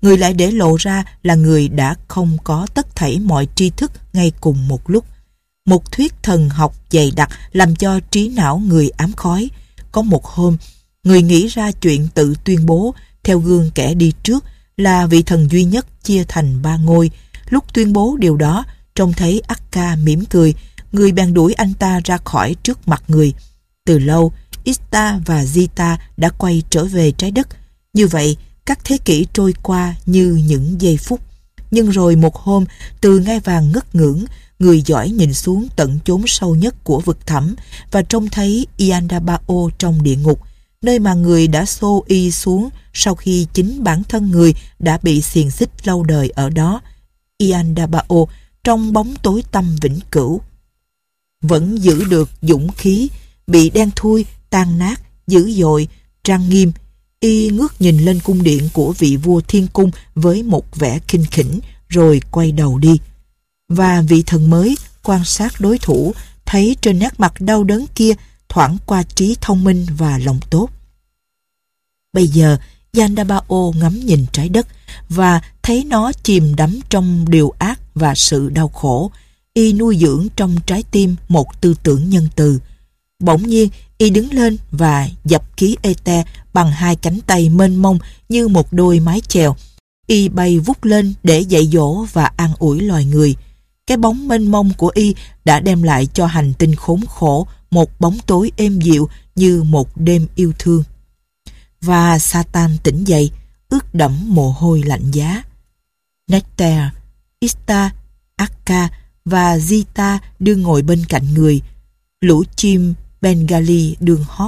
người lại để lộ ra là người đã không có tất thảy mọi tri thức ngay cùng một lúc. Một thuyết thần học dày đặc làm cho trí não người ám khói. Có một hôm, người nghĩ ra chuyện tự tuyên bố theo gương kẻ đi trước là vị thần duy nhất chia thành ba ngôi. Lúc tuyên bố điều đó, trông thấy Akka mỉm cười, người bèn đuổi anh ta ra khỏi trước mặt người. Từ lâu, Ista và Zita đã quay trở về trái đất. Như vậy, các thế kỷ trôi qua như những giây phút. Nhưng rồi một hôm, từ ngai vàng ngất ngưỡng, người giỏi nhìn xuống tận chốn sâu nhất của vực thẳm và trông thấy Yandabao trong địa ngục, nơi mà người đã xô y xuống sau khi chính bản thân người đã bị xiềng xích lâu đời ở đó. Yandabao trong bóng tối tăm vĩnh cửu vẫn giữ được dũng khí, bị đen thui, tan nát, dữ dội, trang nghiêm. Y ngước nhìn lên cung điện của vị vua thiên cung với một vẻ khinh khỉnh rồi quay đầu đi. Và vị thần mới quan sát đối thủ, thấy trên nét mặt đau đớn kia thoảng qua trí thông minh và lòng tốt. Bây giờ Yandabao ngắm nhìn trái đất và thấy nó chìm đắm trong điều ác và sự đau khổ. Y nuôi dưỡng trong trái tim một tư tưởng nhân từ. Bỗng nhiên y đứng lên và dập khí ê-te bằng hai cánh tay mênh mông như một đôi mái chèo. Y bay vút lên để dạy dỗ và an ủi loài người. Cái bóng mênh mông của y đã đem lại cho hành tinh khốn khổ một bóng tối êm dịu như một đêm yêu thương. Và Satan tỉnh dậy, ướt đẫm mồ hôi lạnh giá. Nectar, Ista, Akka và Zita đương ngồi bên cạnh người. Lũ chim Bengali đương hót.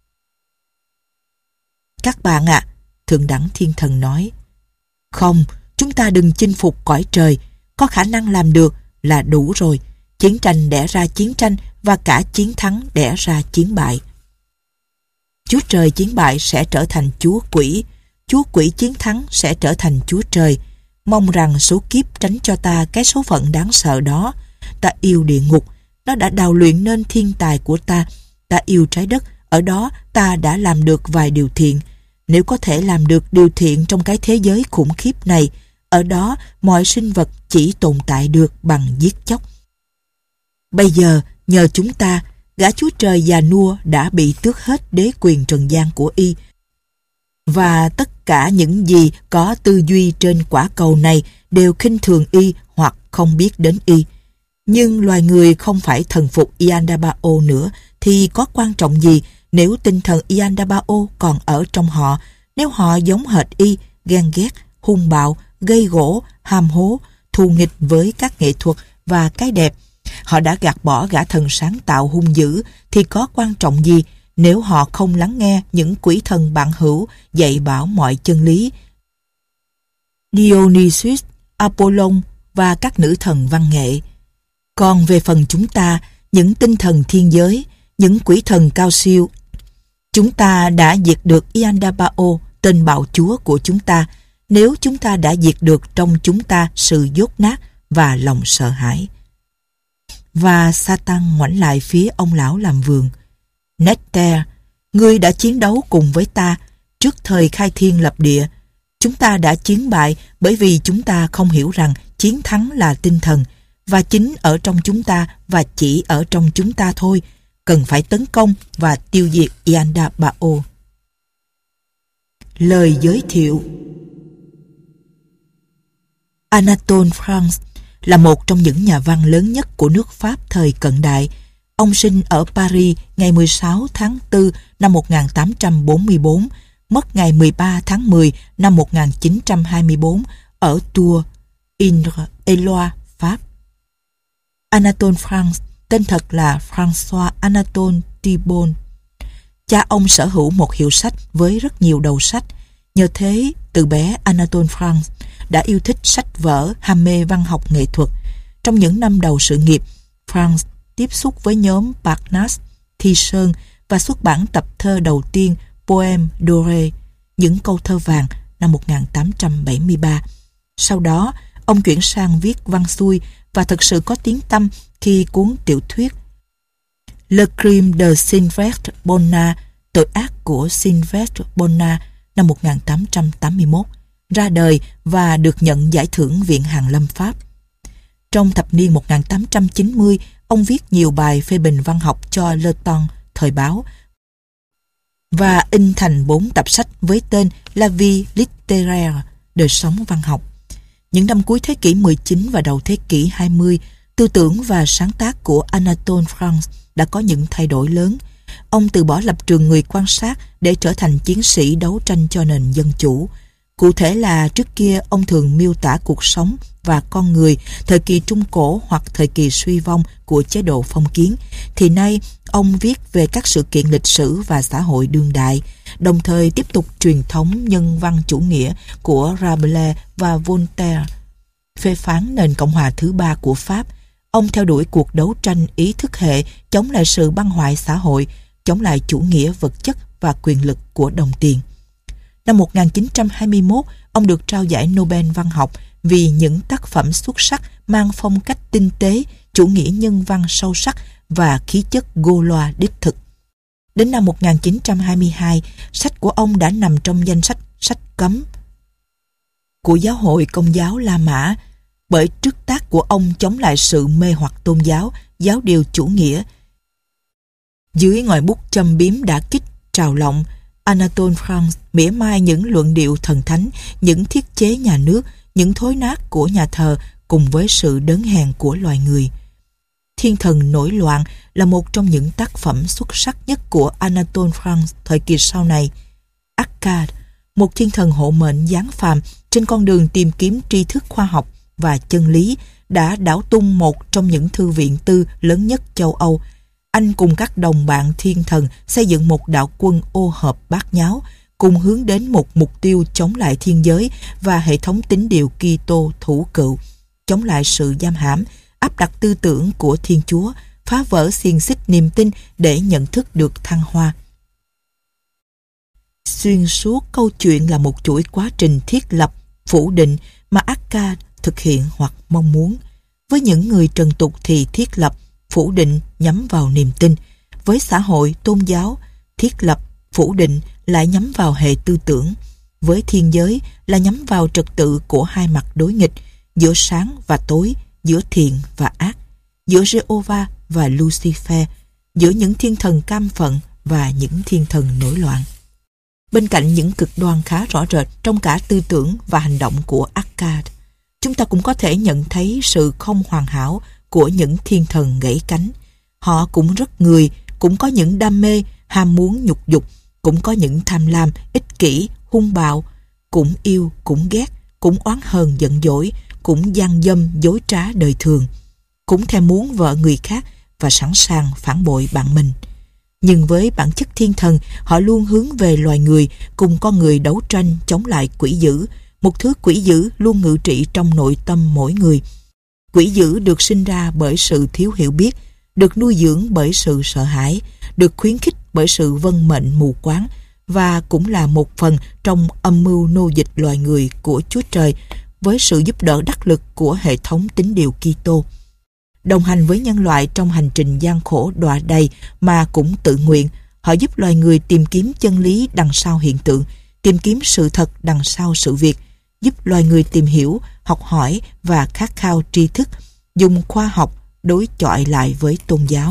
Các bạn ạ, à, Thượng đẳng thiên thần nói. Không, chúng ta đừng chinh phục cõi trời. Có khả năng làm được là đủ rồi. Chiến tranh đẻ ra chiến tranh và cả chiến thắng đẻ ra chiến bại. Chúa trời chiến bại sẽ trở thành chúa quỷ. Chúa quỷ chiến thắng sẽ trở thành chúa trời. Mong rằng số kiếp tránh cho ta cái số phận đáng sợ đó. Ta yêu địa ngục. Nó đã đào luyện nên thiên tài của ta. Ta yêu trái đất. Ở đó ta đã làm được vài điều thiện. Nếu có thể làm được điều thiện trong cái thế giới khủng khiếp này, ở đó mọi sinh vật chỉ tồn tại được bằng giết chóc. Bây giờ, nhờ chúng ta, gã chúa trời già nua đã bị tước hết đế quyền trần gian của y. Và tất cả những gì có tư duy trên quả cầu này đều khinh thường y hoặc không biết đến y. Nhưng loài người không phải thần phục Yandabao nữa thì có quan trọng gì nếu tinh thần Yandabao còn ở trong họ, nếu họ giống hệt y, ghen ghét, hung bạo, gây gổ, hàm hố, thù nghịch với các nghệ thuật và cái đẹp. Họ đã gạt bỏ gã thần sáng tạo hung dữ thì có quan trọng gì nếu họ không lắng nghe những quỷ thần bạn hữu dạy bảo mọi chân lý. Dionysus, Apollon và các nữ thần văn nghệ. Còn về phần chúng ta, những tinh thần thiên giới, những quỷ thần cao siêu, chúng ta đã diệt được Yandabao, tên bạo chúa của chúng ta, nếu chúng ta đã diệt được trong chúng ta sự dốt nát và lòng sợ hãi. Và Satan ngoảnh lại phía ông lão làm vườn. Nectar, ngươi đã chiến đấu cùng với ta trước thời khai thiên lập địa. Chúng ta đã chiến bại bởi vì chúng ta không hiểu rằng chiến thắng là tinh thần, và chính ở trong chúng ta và chỉ ở trong chúng ta thôi, cần phải tấn công và tiêu diệt Yandabao. Lời giới thiệu. Anatole France là một trong những nhà văn lớn nhất của nước Pháp thời cận đại. Ông sinh ở Paris ngày mười sáu tháng tư năm một nghìn tám trăm bốn mươi tư, mất ngày mười ba tháng mười năm một nghìn chín trăm hai mươi tư ở Tours, Indre-et-Loire, Pháp. Anatole France, tên thật là François Anatole Thibon. Cha ông sở hữu một hiệu sách với rất nhiều đầu sách. Nhờ thế, từ bé Anatole France đã yêu thích sách vở, ham mê văn học nghệ thuật. Trong những năm đầu sự nghiệp, France tiếp xúc với nhóm Parnasse, Thi Sơn và xuất bản tập thơ đầu tiên Poème doré, những câu thơ vàng, năm một nghìn tám trăm bảy mươi ba. Sau đó, ông chuyển sang viết văn xuôi và thực sự có tiếng tăm khi cuốn tiểu thuyết Le crime de Sylvestre Bonnat, tội ác của Sylvestre Bonnat, năm một nghìn tám trăm tám mươi mốt, ra đời và được nhận giải thưởng Viện Hàn Lâm Pháp. Trong thập niên một nghìn tám trăm chín mươi, ông viết nhiều bài phê bình văn học cho Le Temps, thời báo, và in thành bốn tập sách với tên La Vie Littéraire, đời sống văn học. Những năm cuối thế kỷ mười chín và đầu thế kỷ hai mươi, tư tưởng và sáng tác của Anatole France đã có những thay đổi lớn. Ông từ bỏ lập trường người quan sát để trở thành chiến sĩ đấu tranh cho nền dân chủ. Cụ thể là trước kia ông thường miêu tả cuộc sống và con người thời kỳ Trung Cổ hoặc thời kỳ suy vong của chế độ phong kiến, thì nay ông viết về các sự kiện lịch sử và xã hội đương đại, đồng thời tiếp tục truyền thống nhân văn chủ nghĩa của Rabelais và Voltaire. Phê phán nền Cộng hòa thứ ba của Pháp, ông theo đuổi cuộc đấu tranh ý thức hệ chống lại sự băng hoại xã hội, chống lại chủ nghĩa vật chất và quyền lực của đồng tiền. Năm một nghìn chín trăm hai mươi mốt, ông được trao giải Nobel văn học vì những tác phẩm xuất sắc mang phong cách tinh tế, chủ nghĩa nhân văn sâu sắc và khí chất Gaulois đích thực. Đến năm một nghìn chín trăm hai mươi hai, sách của ông đã nằm trong danh sách sách cấm của Giáo hội Công giáo La Mã, bởi trước tác của ông chống lại sự mê hoặc tôn giáo, giáo điều chủ nghĩa. Dưới ngòi bút châm biếm đả kích, trào lộng, Anatole France mỉa mai những luận điệu thần thánh, những thiết chế nhà nước, những thối nát của nhà thờ cùng với sự đớn hèn của loài người. Thiên thần nổi loạn là một trong những tác phẩm xuất sắc nhất của Anatole France thời kỳ sau này. Arcade, một thiên thần hộ mệnh giáng phàm trên con đường tìm kiếm tri thức khoa học và chân lý, đã đảo tung một trong những thư viện tư lớn nhất châu Âu. Anh cùng các đồng bạn thiên thần xây dựng một đạo quân ô hợp bát nháo, cùng hướng đến một mục tiêu chống lại thiên giới và hệ thống tín điều Kitô thủ cựu, chống lại sự giam hãm, áp đặt tư tưởng của Thiên Chúa, phá vỡ xiềng xích niềm tin để nhận thức được thăng hoa. Xuyên suốt câu chuyện là một chuỗi quá trình thiết lập, phủ định mà Arcade thực hiện hoặc mong muốn. Với những người trần tục thì thiết lập, phủ định nhắm vào niềm tin. Với xã hội, tôn giáo, thiết lập, phủ định lại nhắm vào hệ tư tưởng. Với thiên giới là nhắm vào trật tự của hai mặt đối nghịch, giữa sáng và tối, giữa thiện và ác, giữa Jehovah và Lucifer, giữa những thiên thần cam phận và những thiên thần nổi loạn. Bên cạnh những cực đoan khá rõ rệt trong cả tư tưởng và hành động của Arcade, chúng ta cũng có thể nhận thấy sự không hoàn hảo của những thiên thần gãy cánh. Họ cũng rất người, cũng có những đam mê, ham muốn nhục dục, cũng có những tham lam, ích kỷ, hung bạo, cũng yêu, cũng ghét, cũng oán hờn giận dỗi, cũng gian dâm, dối trá đời thường, cũng thèm muốn vợ người khác và sẵn sàng phản bội bạn mình. Nhưng với bản chất thiên thần, họ luôn hướng về loài người, cùng con người đấu tranh chống lại quỷ dữ, một thứ quỷ dữ luôn ngự trị trong nội tâm mỗi người. Quỷ dữ được sinh ra bởi sự thiếu hiểu biết, được nuôi dưỡng bởi sự sợ hãi, được khuyến khích bởi sự vâng mệnh mù quáng, và cũng là một phần trong âm mưu nô dịch loài người của Chúa Trời với sự giúp đỡ đắc lực của hệ thống tín điều Kitô. Đồng hành với nhân loại trong hành trình gian khổ đọa đầy mà cũng tự nguyện, họ giúp loài người tìm kiếm chân lý đằng sau hiện tượng, tìm kiếm sự thật đằng sau sự việc, giúp loài người tìm hiểu, học hỏi và khát khao tri thức, dùng khoa học đối chọi lại với tôn giáo.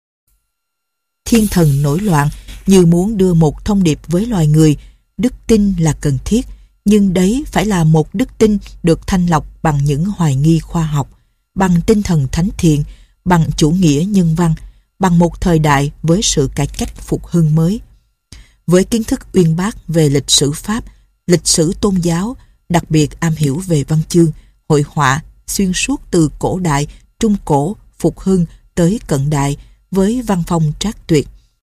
Thiên thần nổi loạn như muốn đưa một thông điệp với loài người: đức tin là cần thiết, nhưng đấy phải là một đức tin được thanh lọc bằng những hoài nghi khoa học, bằng tinh thần thánh thiện, bằng chủ nghĩa nhân văn, bằng một thời đại với sự cải cách phục hưng mới. Với kiến thức uyên bác về lịch sử Pháp, lịch sử tôn giáo, đặc biệt am hiểu về văn chương, hội họa xuyên suốt từ cổ đại, trung cổ, phục hưng tới cận đại với văn phong trác tuyệt,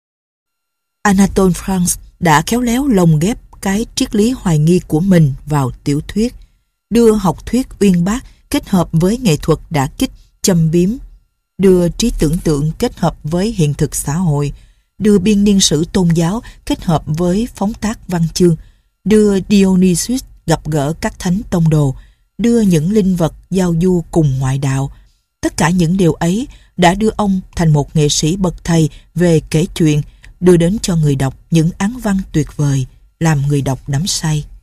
Anatole France đã khéo léo lồng ghép cái triết lý hoài nghi của mình vào tiểu thuyết, đưa học thuyết uyên bác kết hợp với nghệ thuật đả kích, châm biếm, đưa trí tưởng tượng kết hợp với hiện thực xã hội, đưa biên niên sử tôn giáo kết hợp với phóng tác văn chương, đưa Dionysius gặp gỡ các thánh tông đồ, đưa những linh vật giao du cùng ngoại đạo. Tất cả những điều ấy đã đưa ông thành một nghệ sĩ bậc thầy về kể chuyện, đưa đến cho người đọc những áng văn tuyệt vời, làm người đọc đắm say.